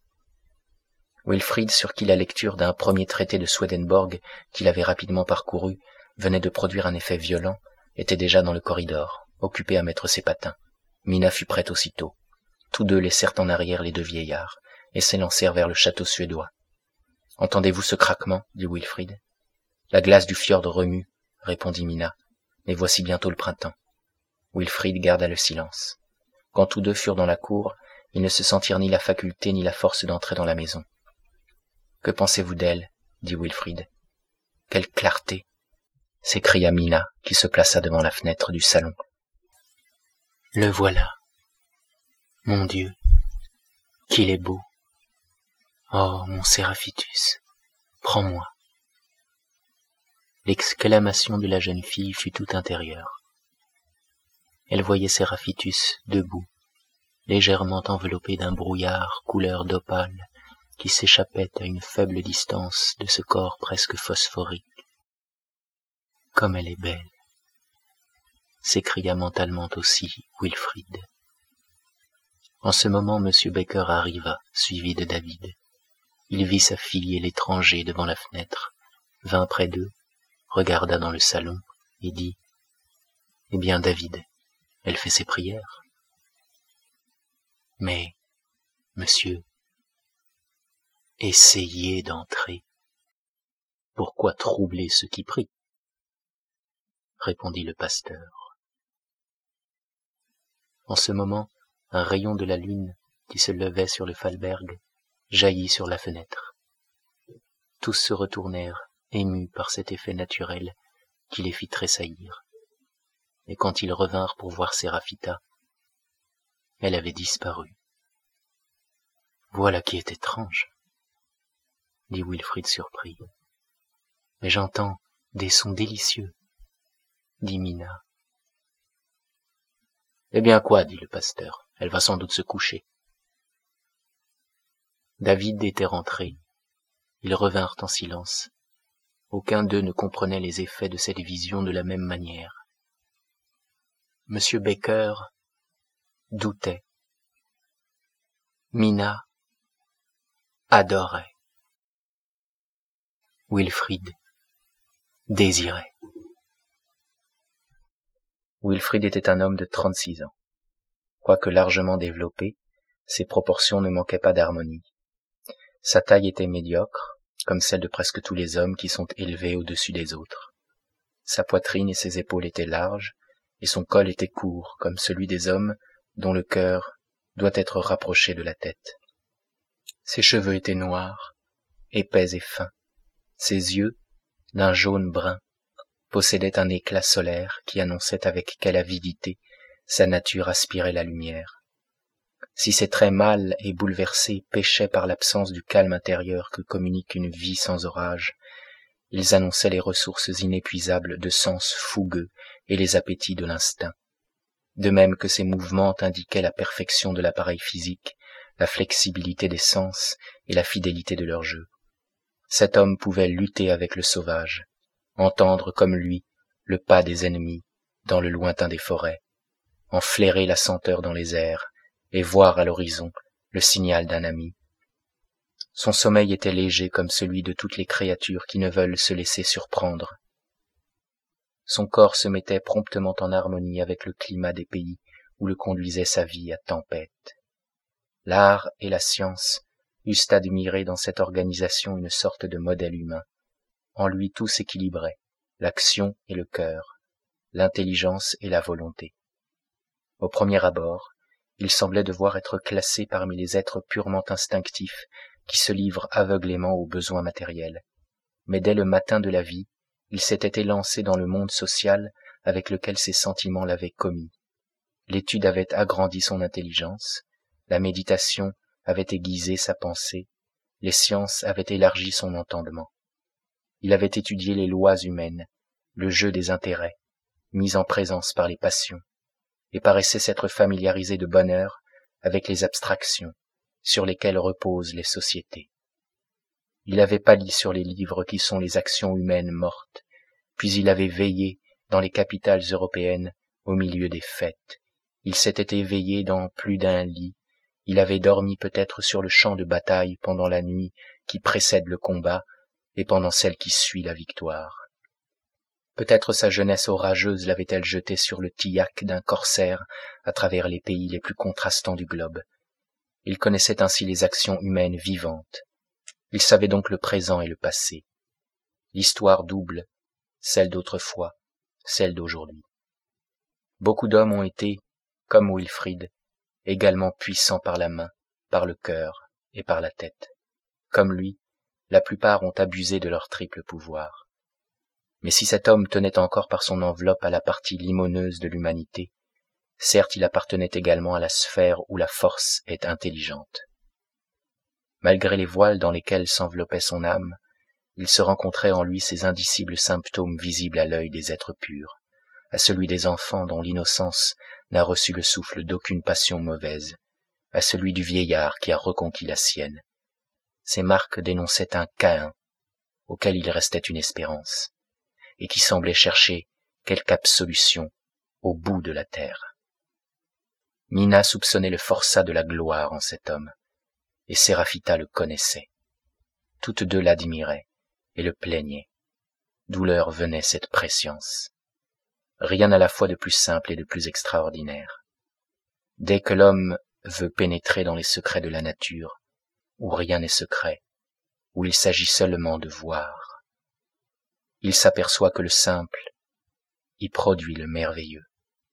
Wilfrid, sur qui la lecture d'un premier traité de Swedenborg, qu'il avait rapidement parcouru, venait de produire un effet violent, était déjà dans le corridor, occupé à mettre ses patins. Mina fut prête aussitôt. Tous deux laissèrent en arrière les deux vieillards, et s'élancèrent vers le château suédois. « Entendez-vous ce craquement » dit Wilfrid. « La glace du fjord remue, » répondit Mina, « mais voici bientôt le printemps. » Wilfrid garda le silence. Quand tous deux furent dans la cour, ils ne se sentirent ni la faculté ni la force d'entrer dans la maison. « Que pensez-vous d'elle » dit Wilfrid. « Quelle clarté » s'écria Mina, qui se plaça devant la fenêtre du salon. « Le voilà. Mon Dieu, qu'il est beau. Oh, mon Séraphitus, prends-moi. » L'exclamation de la jeune fille fut tout intérieure. Elle voyait Séraphitus debout, légèrement enveloppé d'un brouillard couleur d'opale qui s'échappait à une faible distance de ce corps presque phosphorique. « Comme elle est belle !» s'écria mentalement aussi Wilfrid. En ce moment, M. Baker arriva, suivi de David. Il vit sa fille et l'étranger devant la fenêtre, vint près d'eux, regarda dans le salon et dit « Eh bien, David, elle fait ses prières. »« Mais, monsieur, essayez d'entrer. Pourquoi troubler ceux qui prient ?» répondit le pasteur. En ce moment, un rayon de la lune qui se levait sur le Falberg jaillit sur la fenêtre. Tous se retournèrent, émus par cet effet naturel qui les fit tressaillir. Et quand ils revinrent pour voir Séraphita, elle avait disparu. « Voilà qui est étrange, » dit Wilfrid surpris. « Mais j'entends des sons délicieux, » dit Mina. Eh bien quoi, dit le pasteur, elle va sans doute se coucher. David était rentré. Ils revinrent en silence. Aucun d'eux ne comprenait les effets de cette vision de la même manière. Monsieur Baker doutait. Mina adorait. Wilfrid désirait. Wilfrid était un homme de trente-six ans. Quoique largement développé, ses proportions ne manquaient pas d'harmonie. Sa taille était médiocre, comme celle de presque tous les hommes qui sont élevés au-dessus des autres. Sa poitrine et ses épaules étaient larges, et son col était court, comme celui des hommes dont le cœur doit être rapproché de la tête. Ses cheveux étaient noirs, épais et fins. Ses yeux, d'un jaune brun, possédaient un éclat solaire qui annonçait avec quelle avidité sa nature aspirait la lumière. Si ses traits mâles et bouleversés péchaient par l'absence du calme intérieur que communique une vie sans orage, ils annonçaient les ressources inépuisables de sens fougueux et les appétits de l'instinct. De même que ses mouvements indiquaient la perfection de l'appareil physique, la flexibilité des sens et la fidélité de leur jeu. Cet homme pouvait lutter avec le sauvage, entendre comme lui le pas des ennemis dans le lointain des forêts, en flairer la senteur dans les airs, et voir à l'horizon le signal d'un ami. Son sommeil était léger comme celui de toutes les créatures qui ne veulent se laisser surprendre. Son corps se mettait promptement en harmonie avec le climat des pays où le conduisait sa vie à tempête. L'art et la science eussent admiré dans cette organisation une sorte de modèle humain. En lui tout s'équilibrait, l'action et le cœur, l'intelligence et la volonté. Au premier abord, il semblait devoir être classé parmi les êtres purement instinctifs qui se livrent aveuglément aux besoins matériels. Mais dès le matin de la vie, il s'était élancé dans le monde social avec lequel ses sentiments l'avaient commis. L'étude avait agrandi son intelligence, la méditation avait aiguisé sa pensée, les sciences avaient élargi son entendement. Il avait étudié les lois humaines, le jeu des intérêts, mis en présence par les passions, et paraissait s'être familiarisé de bonne heure avec les abstractions sur lesquelles reposent les sociétés. Il avait pâli sur les livres qui sont les actions humaines mortes, puis il avait veillé dans les capitales européennes au milieu des fêtes. Il s'était éveillé dans plus d'un lit, il avait dormi peut-être sur le champ de bataille pendant la nuit qui précède le combat et pendant celle qui suit la victoire. Peut-être sa jeunesse orageuse l'avait-elle jeté sur le tillac d'un corsaire à travers les pays les plus contrastants du globe. Il connaissait ainsi les actions humaines vivantes. Il savait donc le présent et le passé. L'histoire double, celle d'autrefois, celle d'aujourd'hui. Beaucoup d'hommes ont été, comme Wilfrid, également puissants par la main, par le cœur et par la tête. Comme lui, la plupart ont abusé de leur triple pouvoir. Mais si cet homme tenait encore par son enveloppe à la partie limoneuse de l'humanité, certes il appartenait également à la sphère où la force est intelligente. Malgré les voiles dans lesquels s'enveloppait son âme, il se rencontrait en lui ces indicibles symptômes visibles à l'œil des êtres purs, à celui des enfants dont l'innocence n'a reçu le souffle d'aucune passion mauvaise, à celui du vieillard qui a reconquis la sienne. Ces marques dénonçaient un Caïn, auquel il restait une espérance, et qui semblait chercher quelque absolution au bout de la terre. Mina soupçonnait le forçat de la gloire en cet homme, et Séraphita le connaissait. Toutes deux l'admiraient et le plaignaient. D'où leur venait cette prescience. Rien à la fois de plus simple et de plus extraordinaire. Dès que l'homme veut pénétrer dans les secrets de la nature, où rien n'est secret, où il s'agit seulement de voir, il s'aperçoit que le simple y produit le merveilleux.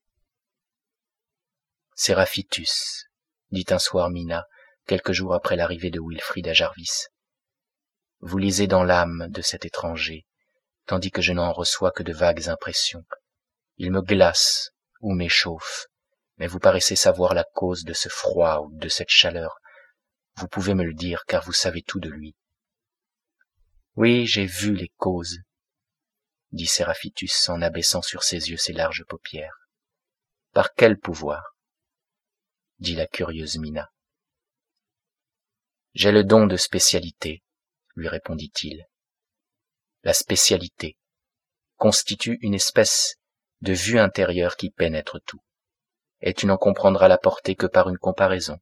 Séraphitus, dit un soir Mina, quelques jours après l'arrivée de Wilfrid à Jarvis. Vous lisez dans l'âme de cet étranger, tandis que je n'en reçois que de vagues impressions. Il me glace ou m'échauffe, mais vous paraissez savoir la cause de ce froid ou de cette chaleur. Vous pouvez me le dire, car vous savez tout de lui. Oui, j'ai vu les causes, dit Séraphitus en abaissant sur ses yeux ses larges paupières. Par quel pouvoir? Dit la curieuse Mina. J'ai le don de spécialité, lui répondit-il. La spécialité constitue une espèce de vue intérieure qui pénètre tout, et tu n'en comprendras la portée que par une comparaison.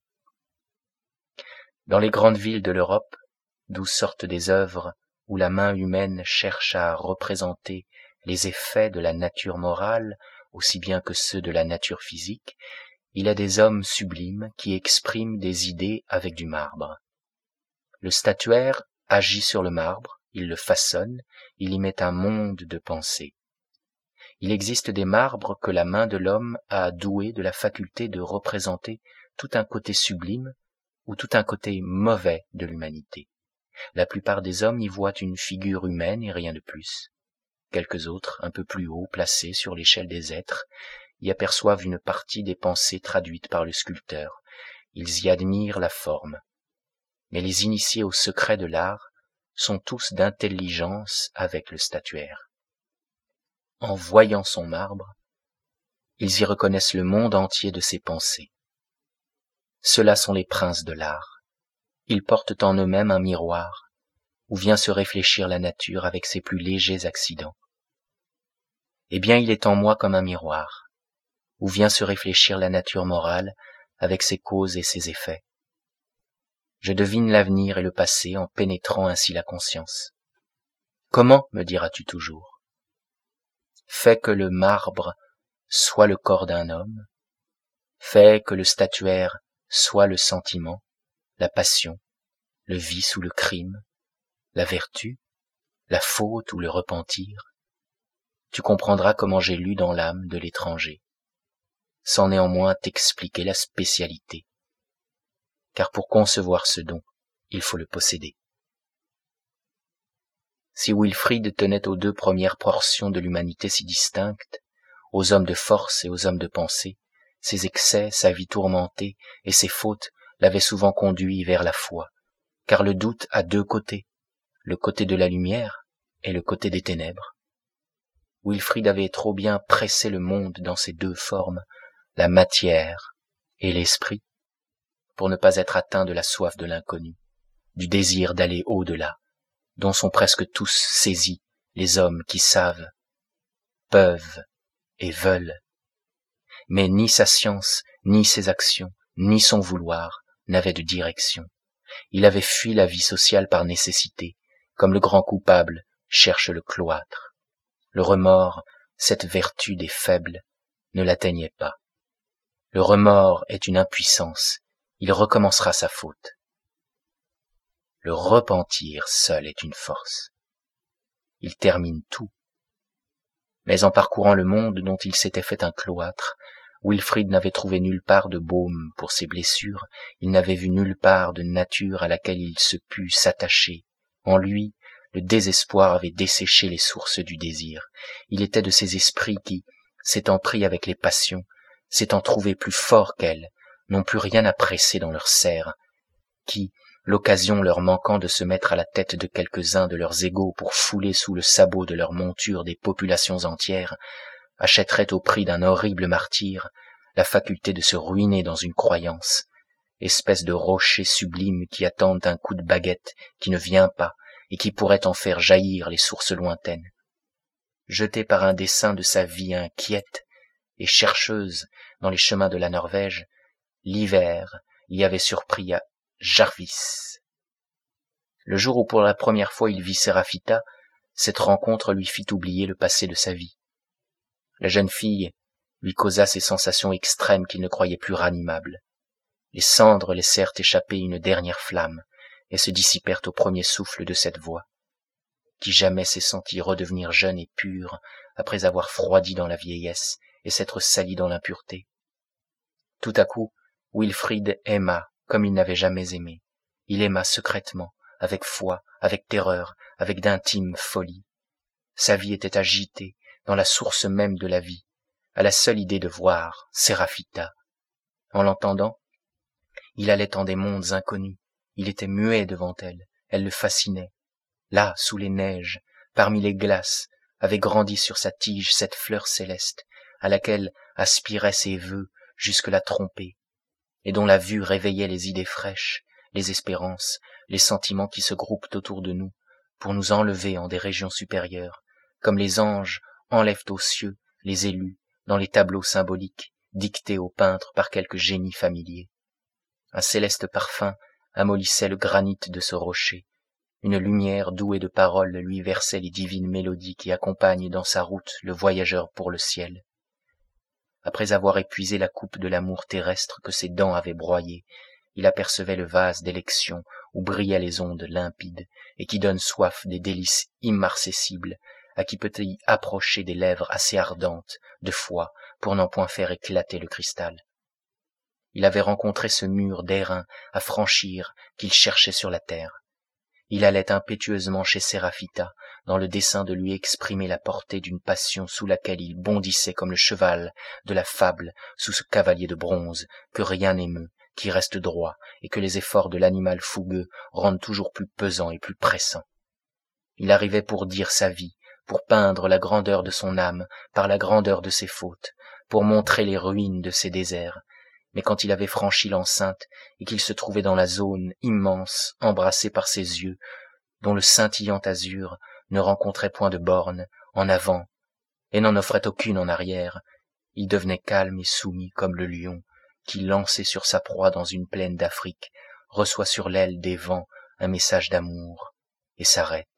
Dans les grandes villes de l'Europe, d'où sortent des œuvres où la main humaine cherche à représenter les effets de la nature morale aussi bien que ceux de la nature physique, il y a des hommes sublimes qui expriment des idées avec du marbre. Le statuaire agit sur le marbre, il le façonne, il y met un monde de pensée. Il existe des marbres que la main de l'homme a doués de la faculté de représenter tout un côté sublime ou tout un côté mauvais de l'humanité. La plupart des hommes y voient une figure humaine et rien de plus. Quelques autres, un peu plus haut, placés sur l'échelle des êtres, y aperçoivent une partie des pensées traduites par le sculpteur. Ils y admirent la forme. Mais les initiés au secret de l'art sont tous d'intelligence avec le statuaire. En voyant son marbre, ils y reconnaissent le monde entier de ses pensées. Ceux-là sont les princes de l'art. Ils portent en eux-mêmes un miroir où vient se réfléchir la nature avec ses plus légers accidents. Eh bien, il est en moi comme un miroir où vient se réfléchir la nature morale avec ses causes et ses effets. Je devine l'avenir et le passé en pénétrant ainsi la conscience. Comment, me diras-tu toujours? Fais que le marbre soit le corps d'un homme, fais que le statuaire soit le sentiment, la passion, le vice ou le crime, la vertu, la faute ou le repentir. Tu comprendras comment j'ai lu dans l'âme de l'étranger, sans néanmoins t'expliquer la spécialité. Car pour concevoir ce don, il faut le posséder. Si Wilfrid tenait aux deux premières portions de l'humanité si distinctes, aux hommes de force et aux hommes de pensée, ses excès, sa vie tourmentée et ses fautes l'avaient souvent conduit vers la foi, car le doute a deux côtés, le côté de la lumière et le côté des ténèbres. Wilfrid avait trop bien pressé le monde dans ces deux formes, la matière et l'esprit, pour ne pas être atteint de la soif de l'inconnu, du désir d'aller au-delà, dont sont presque tous saisis les hommes qui savent, peuvent et veulent. Mais ni sa science, ni ses actions, ni son vouloir n'avaient de direction. Il avait fui la vie sociale par nécessité, comme le grand coupable cherche le cloître. Le remords, cette vertu des faibles, ne l'atteignait pas. Le remords est une impuissance, il recommencera sa faute. Le repentir seul est une force. Il termine tout. Mais en parcourant le monde dont il s'était fait un cloître, Wilfrid n'avait trouvé nulle part de baume pour ses blessures, il n'avait vu nulle part de nature à laquelle il se pût s'attacher. En lui, le désespoir avait desséché les sources du désir. Il était de ces esprits qui, s'étant pris avec les passions, s'étant trouvés plus forts qu'elles, n'ont plus rien à presser dans leur serre, qui, l'occasion leur manquant de se mettre à la tête de quelques-uns de leurs égaux pour fouler sous le sabot de leur monture des populations entières, achèteraient au prix d'un horrible martyre la faculté de se ruiner dans une croyance, espèce de rocher sublime qui attendent un coup de baguette qui ne vient pas et qui pourrait en faire jaillir les sources lointaines. Jeté par un dessein de sa vie inquiète et chercheuse dans les chemins de la Norvège, l'hiver l'y avait surpris à Jarvis. Le jour où pour la première fois il vit Séraphita, cette rencontre lui fit oublier le passé de sa vie. La jeune fille lui causa ces sensations extrêmes qu'il ne croyait plus ranimables. Les cendres laissèrent échapper une dernière flamme et se dissipèrent au premier souffle de cette voix. Qui jamais s'est senti redevenir jeune et pur après avoir froidi dans la vieillesse et s'être sali dans l'impureté? Tout à coup, Wilfrid aima comme il n'avait jamais aimé. Il aima secrètement, avec foi, avec terreur, avec d'intimes folies. Sa vie était agitée dans la source même de la vie, à la seule idée de voir Séraphita. En l'entendant, il allait en des mondes inconnus, il était muet devant elle, elle le fascinait. Là, sous les neiges, parmi les glaces, avait grandi sur sa tige cette fleur céleste, à laquelle aspiraient ses vœux jusque-là trompés, et dont la vue réveillait les idées fraîches, les espérances, les sentiments qui se groupent autour de nous pour nous enlever en des régions supérieures, comme les anges enlèvent aux cieux les élus dans les tableaux symboliques dictés aux peintres par quelque génie familier. Un céleste parfum amollissait le granit de ce rocher, une lumière douée de paroles lui versait les divines mélodies qui accompagnent dans sa route le voyageur pour le ciel. Après avoir épuisé la coupe de l'amour terrestre que ses dents avaient broyée, il apercevait le vase d'élection où brillaient les ondes limpides et qui donnent soif des délices immarcessibles à qui peut y approcher des lèvres assez ardentes de foi pour n'en point faire éclater le cristal. Il avait rencontré ce mur d'airain à franchir qu'il cherchait sur la terre. Il allait impétueusement chez Séraphita dans le dessein de lui exprimer la portée d'une passion sous laquelle il bondissait comme le cheval de la fable sous ce cavalier de bronze que rien n'émeut, qui reste droit et que les efforts de l'animal fougueux rendent toujours plus pesant et plus pressant. Il arrivait pour dire sa vie, pour peindre la grandeur de son âme par la grandeur de ses fautes, pour montrer les ruines de ses déserts, mais quand il avait franchi l'enceinte et qu'il se trouvait dans la zone immense embrassée par ses yeux, dont le scintillant azur ne rencontrait point de borne en avant et n'en offrait aucune en arrière, il devenait calme et soumis comme le lion qui, lancé sur sa proie dans une plaine d'Afrique, reçoit sur l'aile des vents un message d'amour et s'arrête.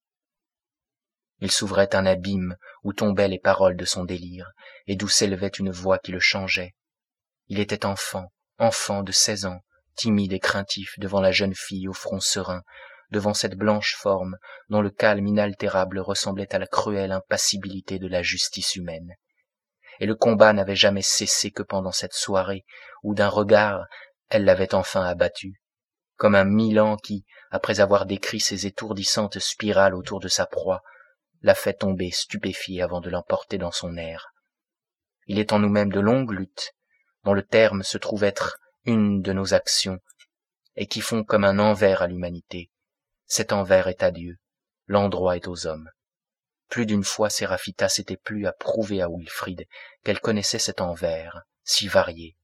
Il s'ouvrait un abîme où tombaient les paroles de son délire et d'où s'élevait une voix qui le changeait. Il était enfant, enfant de seize ans, timide et craintif devant la jeune fille au front serein, devant cette blanche forme dont le calme inaltérable ressemblait à la cruelle impassibilité de la justice humaine. Et le combat n'avait jamais cessé que pendant cette soirée où d'un regard elle l'avait enfin abattu, comme un Milan qui, après avoir décrit ses étourdissantes spirales autour de sa proie, l'a fait tomber stupéfié avant de l'emporter dans son air. Il est en nous-mêmes de longues luttes, dont le terme se trouve être une de nos actions, et qui font comme un envers à l'humanité. Cet envers est à Dieu, l'endroit est aux hommes. Plus d'une fois Séraphita s'était plu à prouver à Wilfrid qu'elle connaissait cet envers, si varié,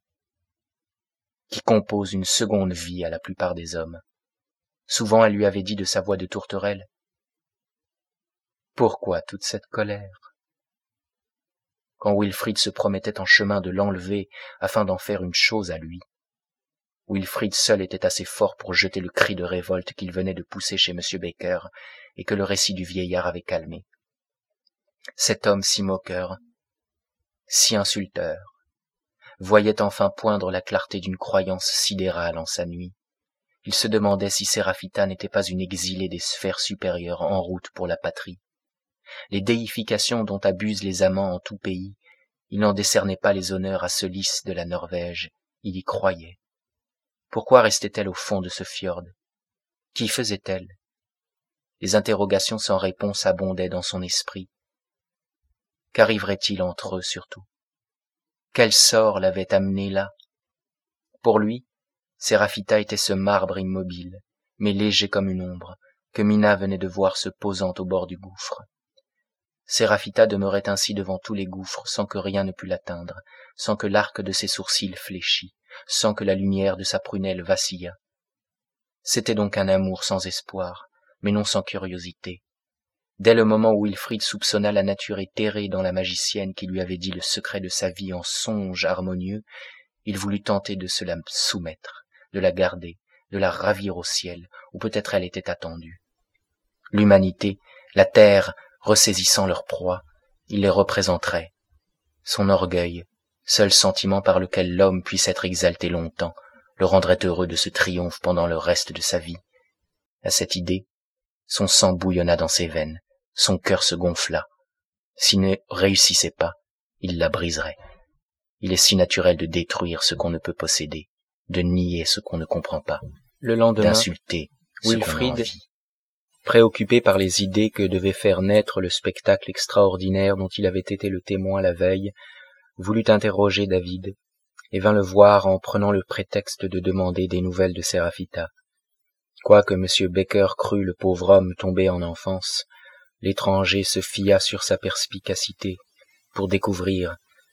qui compose une seconde vie à la plupart des hommes. Souvent elle lui avait dit de sa voix de tourterelle: « Pourquoi toute cette colère ?» Quand Wilfrid se promettait en chemin de l'enlever afin d'en faire une chose à lui. Wilfrid seul était assez fort pour jeter le cri de révolte qu'il venait de pousser chez M. Baker et que le récit du vieillard avait calmé. Cet homme si moqueur, si insulteur, voyait enfin poindre la clarté d'une croyance sidérale en sa nuit. Il se demandait si Séraphita n'était pas une exilée des sphères supérieures en route pour la patrie. Les déifications dont abusent les amants en tout pays, il n'en décernait pas les honneurs à ce lys de la Norvège, il y croyait. Pourquoi restait-elle au fond de ce fjord? Qui faisait-elle? Les interrogations sans réponse abondaient dans son esprit. Qu'arriverait-il entre eux surtout? Quel sort l'avait amené là? Pour lui, Séraphita était ce marbre immobile, mais léger comme une ombre, que Mina venait de voir se posant au bord du gouffre. Séraphita demeurait ainsi devant tous les gouffres sans que rien ne pût l'atteindre, sans que l'arc de ses sourcils fléchît, sans que la lumière de sa prunelle vacillât. C'était donc un amour sans espoir, mais non sans curiosité. Dès le moment où Wilfrid soupçonna la nature éthérée dans la magicienne qui lui avait dit le secret de sa vie en songe harmonieux, il voulut tenter de se la soumettre, de la garder, de la ravir au ciel, où peut-être elle était attendue. L'humanité, la terre, ressaisissant leur proie, il les représenterait. Son orgueil, seul sentiment par lequel l'homme puisse être exalté longtemps, le rendrait heureux de ce triomphe pendant le reste de sa vie. À cette idée, son sang bouillonna dans ses veines, son cœur se gonfla. S'il ne réussissait pas, il la briserait. Il est si naturel de détruire ce qu'on ne peut posséder, de nier ce qu'on ne comprend pas, Le lendemain, d'insulter ce qu'on a Wilfrid, envie. préoccupé par les idées que devait faire naître le spectacle extraordinaire dont il avait été le témoin la veille, voulut interroger David, et vint le voir en prenant le prétexte de demander des nouvelles de Séraphita. Quoique M. Baker crût le pauvre homme tombé en enfance, l'étranger se fia sur sa perspicacité pour découvrir,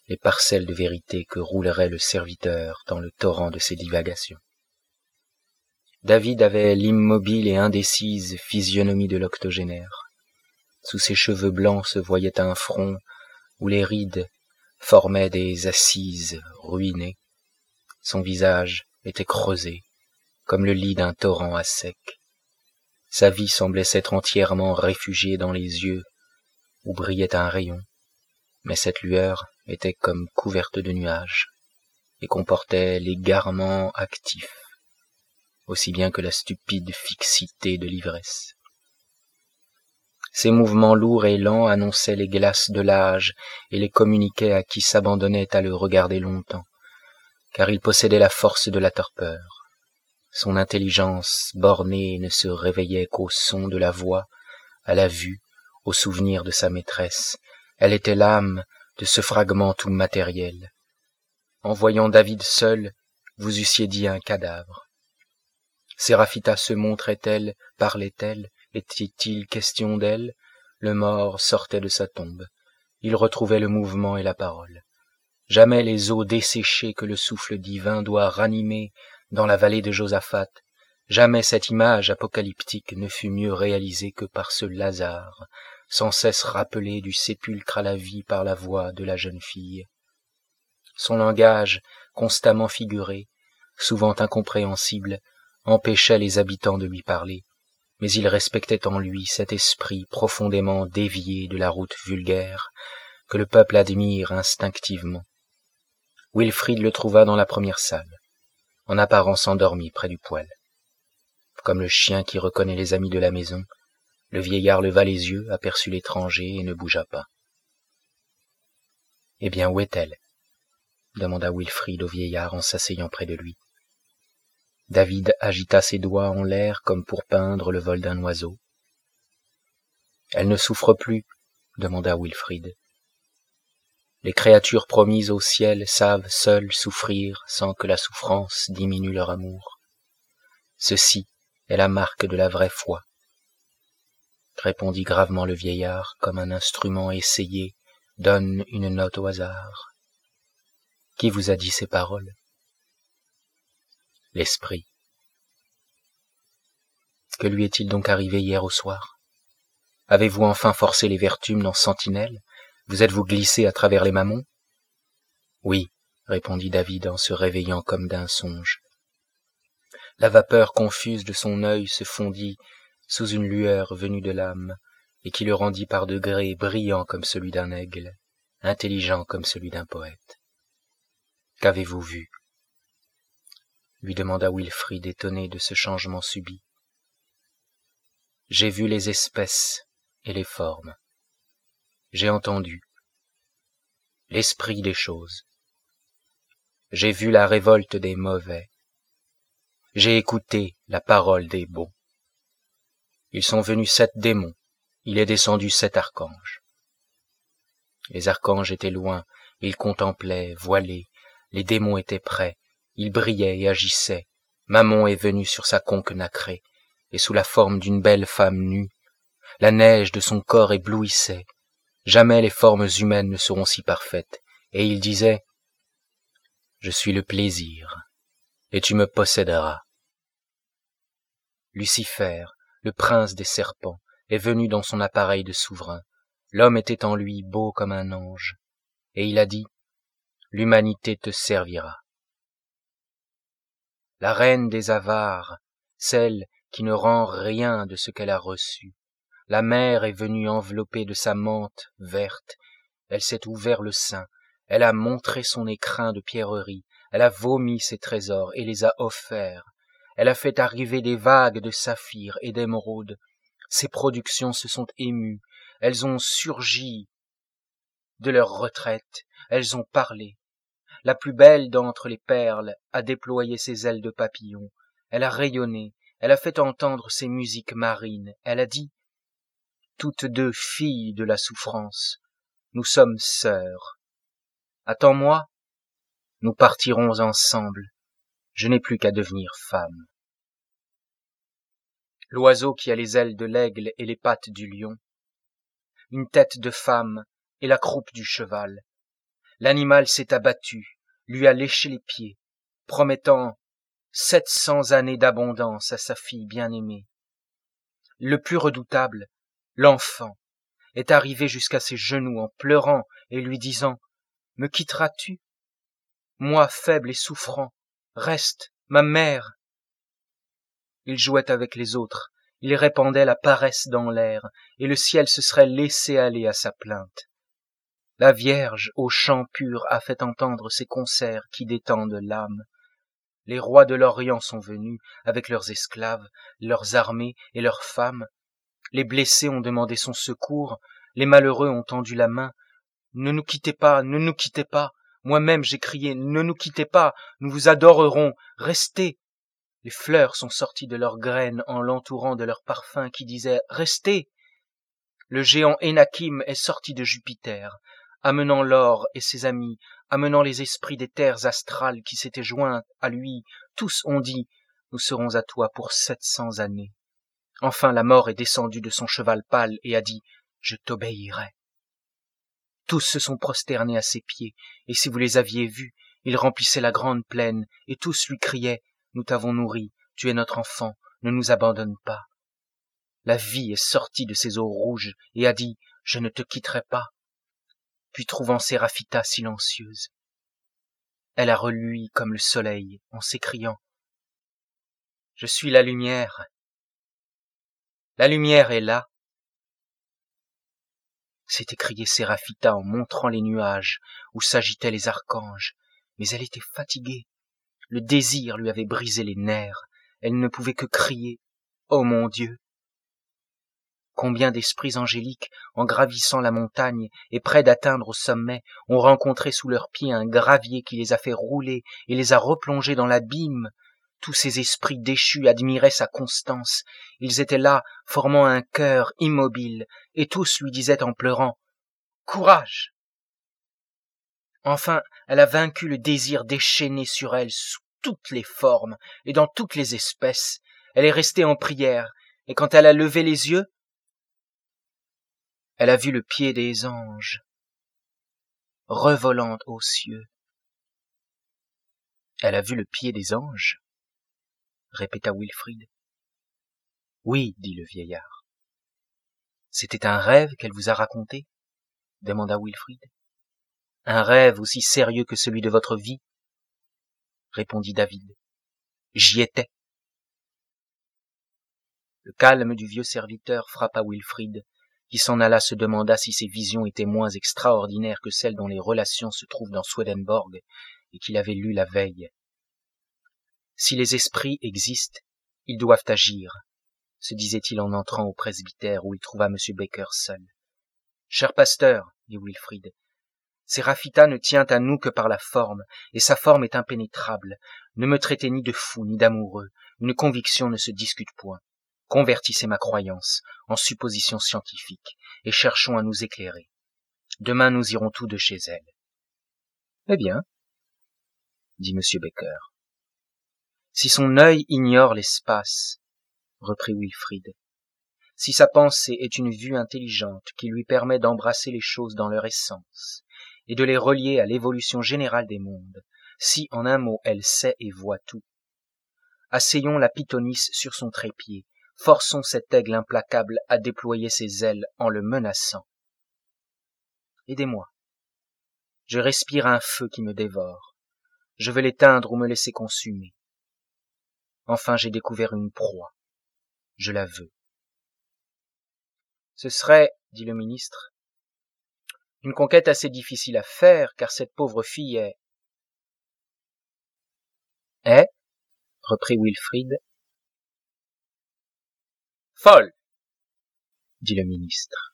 les parcelles de vérité que roulerait le serviteur dans le torrent de ses divagations. David avait l'immobile et indécise physionomie de l'octogénaire. Sous ses cheveux blancs se voyait un front où les rides formaient des assises ruinées. Son visage était creusé, comme le lit d'un torrent à sec. Sa vie semblait s'être entièrement réfugiée dans les yeux, où brillait un rayon, mais cette lueur était comme couverte de nuages, et comportait l'égarement actif, aussi bien que la stupide fixité de l'ivresse. Ses mouvements lourds et lents annonçaient les glaces de l'âge et les communiquaient à qui s'abandonnait à le regarder longtemps, car il possédait la force de la torpeur. Son intelligence bornée ne se réveillait qu'au son de la voix, à la vue, au souvenir de sa maîtresse. Elle était l'âme de ce fragment tout matériel. En voyant David seul, vous eussiez dit un cadavre. Séraphita se montrait-elle, parlait-elle, était-il question d'elle? Le mort sortait de sa tombe. Il retrouvait le mouvement et la parole. Jamais les eaux desséchées que le souffle divin doit ranimer dans la vallée de Josaphat, jamais cette image apocalyptique ne fut mieux réalisée que par ce Lazare, sans cesse rappelé du sépulcre à la vie par la voix de la jeune fille. Son langage, constamment figuré, souvent incompréhensible, empêchait les habitants de lui parler, mais il respectait en lui cet esprit profondément dévié de la route vulgaire que le peuple admire instinctivement. Wilfrid le trouva dans la première salle, en apparence endormi près du poêle. Comme le chien qui reconnaît les amis de la maison, le vieillard leva les yeux, aperçut l'étranger et ne bougea pas. « Eh bien, où est-elle » demanda Wilfrid au vieillard en s'asseyant près de lui. David agita ses doigts en l'air comme pour peindre le vol d'un oiseau. « Elle ne souffre plus » demanda Wilfrid. Les créatures promises au ciel savent seules souffrir sans que la souffrance diminue leur amour. Ceci est la marque de la vraie foi, répondit gravement le vieillard, comme un instrument essayé donne une note au hasard. Qui vous a dit ces paroles? L'esprit. Que lui est-il donc arrivé hier au soir? Avez-vous enfin forcé les vertumes dans Sentinelle? Vous êtes-vous glissé à travers les mammons? Oui, répondit David en se réveillant comme d'un songe. La vapeur confuse de son œil se fondit sous une lueur venue de l'âme, et qui le rendit par degrés brillant comme celui d'un aigle, intelligent comme celui d'un poète. Qu'avez-vous vu? Lui demanda Wilfrid, étonné de ce changement subit. J'ai vu les espèces et les formes. J'ai entendu l'esprit des choses. J'ai vu la révolte des mauvais. J'ai écouté la parole des beaux. Ils sont venus sept démons, il est descendu sept archanges. Les archanges étaient loin, ils contemplaient, voilés, les démons étaient près, ils brillaient et agissaient. Mammon est venu sur sa conque nacrée, et sous la forme d'une belle femme nue, la neige de son corps éblouissait. Jamais les formes humaines ne seront si parfaites, et il disait « Je suis le plaisir, et tu me posséderas. » Lucifer, le prince des serpents, est venu dans son appareil de souverain. L'homme était en lui beau comme un ange, et il a dit « L'humanité te servira. » La reine des avares, celle qui ne rend rien de ce qu'elle a reçu, la mer est venue enveloppée de sa mante verte, elle s'est ouvert le sein, elle a montré son écrin de pierreries, elle a vomi ses trésors et les a offerts, elle a fait arriver des vagues de saphir et d'émeraude, ses productions se sont émues, elles ont surgi de leur retraite, elles ont parlé. La plus belle d'entre les perles a déployé ses ailes de papillon, elle a rayonné, elle a fait entendre ses musiques marines, elle a dit « Toutes deux filles de la souffrance, nous sommes sœurs. Attends-moi, nous partirons ensemble, je n'ai plus qu'à devenir femme. » L'oiseau qui a les ailes de l'aigle et les pattes du lion, une tête de femme et la croupe du cheval, L'animal s'est abattu, lui a léché les pieds, promettant sept cents années d'abondance à sa fille bien-aimée. Le plus redoutable, l'enfant, est arrivé jusqu'à ses genoux en pleurant et lui disant « Me quitteras-tu ? Moi, faible et souffrant, reste, ma mère !» Il jouait avec les autres, il répandait la paresse dans l'air, et le ciel se serait laissé aller à sa plainte. La Vierge, au chant pur, a fait entendre ses concerts qui détendent l'âme. Les rois de l'Orient sont venus, avec leurs esclaves, leurs armées et leurs femmes. Les blessés ont demandé son secours, les malheureux ont tendu la main. « Ne nous quittez pas, ne nous quittez pas !» Moi-même j'ai crié « Ne nous quittez pas, nous vous adorerons, restez !» Les fleurs sont sorties de leurs graines en l'entourant de leur parfum qui disait « Restez !» Le géant Enakim est sorti de Jupiter, amenant l'or et ses amis, amenant les esprits des terres astrales qui s'étaient joints à lui. Tous ont dit « Nous serons à toi pour sept cents années. » Enfin la mort est descendue de son cheval pâle et a dit « Je t'obéirai. » Tous se sont prosternés à ses pieds, et si vous les aviez vus, ils remplissaient la grande plaine, et tous lui criaient « Nous t'avons nourri, tu es notre enfant, ne nous abandonne pas. » La vie est sortie de ses eaux rouges et a dit « Je ne te quitterai pas. » Puis trouvant Séraphita silencieuse, elle a relui comme le soleil en s'écriant « Je suis la lumière. La lumière est là. » s'est écriée Séraphita en montrant les nuages où s'agitaient les archanges, mais elle était fatiguée. Le désir lui avait brisé les nerfs. Elle ne pouvait que crier « Oh mon Dieu !» Combien d'esprits angéliques, en gravissant la montagne et près d'atteindre au sommet, ont rencontré sous leurs pieds un gravier qui les a fait rouler et les a replongés dans l'abîme. Tous ces esprits déchus admiraient sa constance. Ils étaient là, formant un cœur immobile, et tous lui disaient en pleurant « Courage !» Enfin, elle a vaincu le désir déchaîné sur elle sous toutes les formes et dans toutes les espèces. Elle est restée en prière, et quand elle a levé les yeux, elle a vu le pied des anges, revolant aux cieux. Elle a vu le pied des anges, répéta Wilfrid. Oui, dit le vieillard. C'était un rêve qu'elle vous a raconté, demanda Wilfrid. Un rêve aussi sérieux que celui de votre vie, répondit David. J'y étais. Le calme du vieux serviteur frappa Wilfrid, qui s'en alla se demanda si ces visions étaient moins extraordinaires que celles dont les relations se trouvent dans Swedenborg et qu'il avait lues la veille. Si les esprits existent, ils doivent agir, se disait-il en entrant au presbytère où il trouva M. Baker seul. Cher pasteur, dit Wilfrid, Séraphita ne tient à nous que par la forme, et sa forme est impénétrable. Ne me traitez ni de fou, ni d'amoureux. Une conviction ne se discute point. Convertissez ma croyance en supposition scientifique, et cherchons à nous éclairer. Demain nous irons tous deux chez elle. Eh bien, dit M. Baker. Si son œil ignore l'espace, reprit Wilfrid, si sa pensée est une vue intelligente qui lui permet d'embrasser les choses dans leur essence, et de les relier à l'évolution générale des mondes, si, en un mot, elle sait et voit tout. Asseyons la pythonisse sur son trépied, forçons cet aigle implacable à déployer ses ailes en le menaçant. Aidez-moi. Je respire un feu qui me dévore. Je veux l'éteindre ou me laisser consumer. Enfin, j'ai découvert une proie. Je la veux. Ce serait, dit le ministre, une conquête assez difficile à faire, car cette pauvre fille est... Est, reprit Wilfrid. Folle, dit le ministre.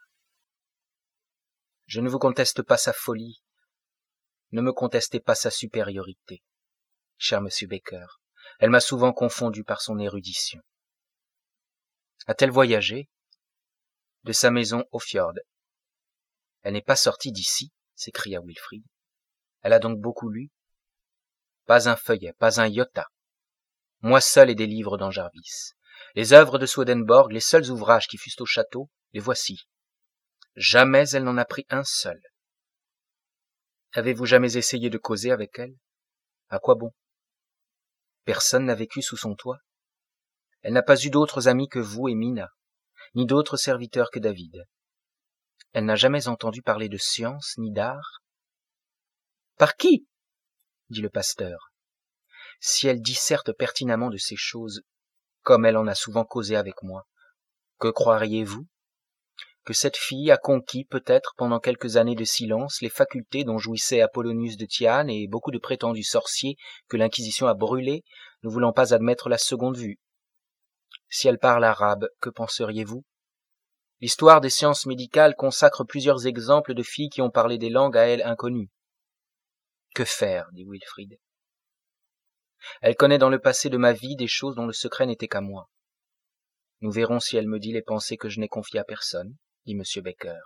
Je ne vous conteste pas sa folie, ne me contestez pas sa supériorité, cher monsieur Baker. Elle m'a souvent confondu par son érudition. A-t-elle voyagé? De sa maison au fjord. Elle n'est pas sortie d'ici, s'écria Wilfrid. Elle a donc beaucoup lu? Pas un feuillet, pas un iota. Moi seul ai des livres dans Jarvis. Les œuvres de Swedenborg, les seuls ouvrages qui fussent au château, les voici. Jamais elle n'en a pris un seul. Avez-vous jamais essayé de causer avec elle? À quoi bon? Personne n'a vécu sous son toit. Elle n'a pas eu d'autres amis que vous et Mina, ni d'autres serviteurs que David. Elle n'a jamais entendu parler de science ni d'art. Par qui? Dit le pasteur. Si elle disserte pertinemment de ces choses, comme elle en a souvent causé avec moi, que croiriez-vous? Que cette fille a conquis peut-être pendant quelques années de silence les facultés dont jouissait Apollonius de Tyane et beaucoup de prétendus sorciers que l'Inquisition a brûlés, ne voulant pas admettre la seconde vue. Si elle parle arabe, que penseriez-vous? L'histoire des sciences médicales consacre plusieurs exemples de filles qui ont parlé des langues à elle inconnues. Que faire? Dit Wilfrid. Elle connaît dans le passé de ma vie des choses dont le secret n'était qu'à moi. Nous verrons si elle me dit les pensées que je n'ai confiées à personne, dit M. Baker.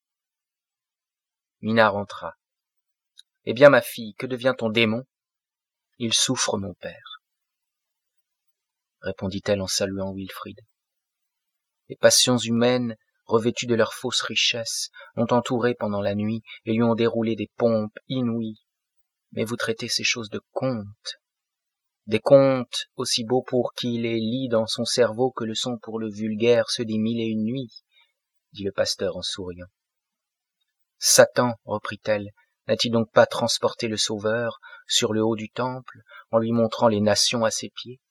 Mina rentra. Eh bien, ma fille, que devient ton démon? Il souffre, mon père, répondit-elle en saluant Wilfrid. Les passions humaines, revêtues de leur fausse richesse, l'ont entouré pendant la nuit et lui ont déroulé des pompes inouïes. Mais vous traitez ces choses de contes. Des contes aussi beaux pour qui les lit dans son cerveau que le sont pour le vulgaire ceux des mille et une nuits, dit le pasteur en souriant. Satan, reprit-elle, n'a-t-il donc pas transporté le Sauveur sur le haut du temple en lui montrant les nations à ses pieds?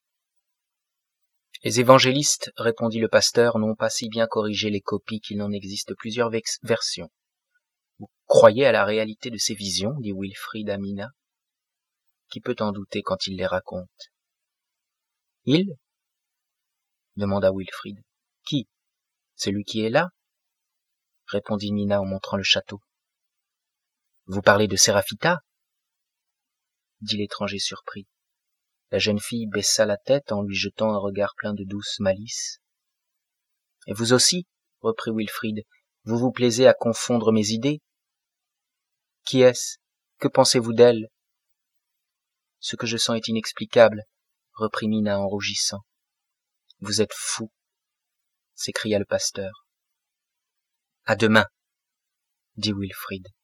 Les évangélistes, répondit le pasteur, n'ont pas si bien corrigé les copies qu'il n'en existe plusieurs versions. Vous croyez à la réalité de ces visions, dit Wilfrid à Mina. Qui peut en douter quand il les raconte? Il? demanda Wilfrid. Qui? Celui qui est là? Répondit Mina en montrant le château. Vous parlez de Séraphita? Dit l'étranger surpris. La jeune fille baissa la tête en lui jetant un regard plein de douce malice. Et vous aussi, reprit Wilfrid, vous vous plaisez à confondre mes idées? Qui est-ce? Que pensez-vous d'elle? Ce que je sens est inexplicable, reprit Mina en rougissant. Vous êtes fou, s'écria le pasteur. À demain, dit Wilfrid.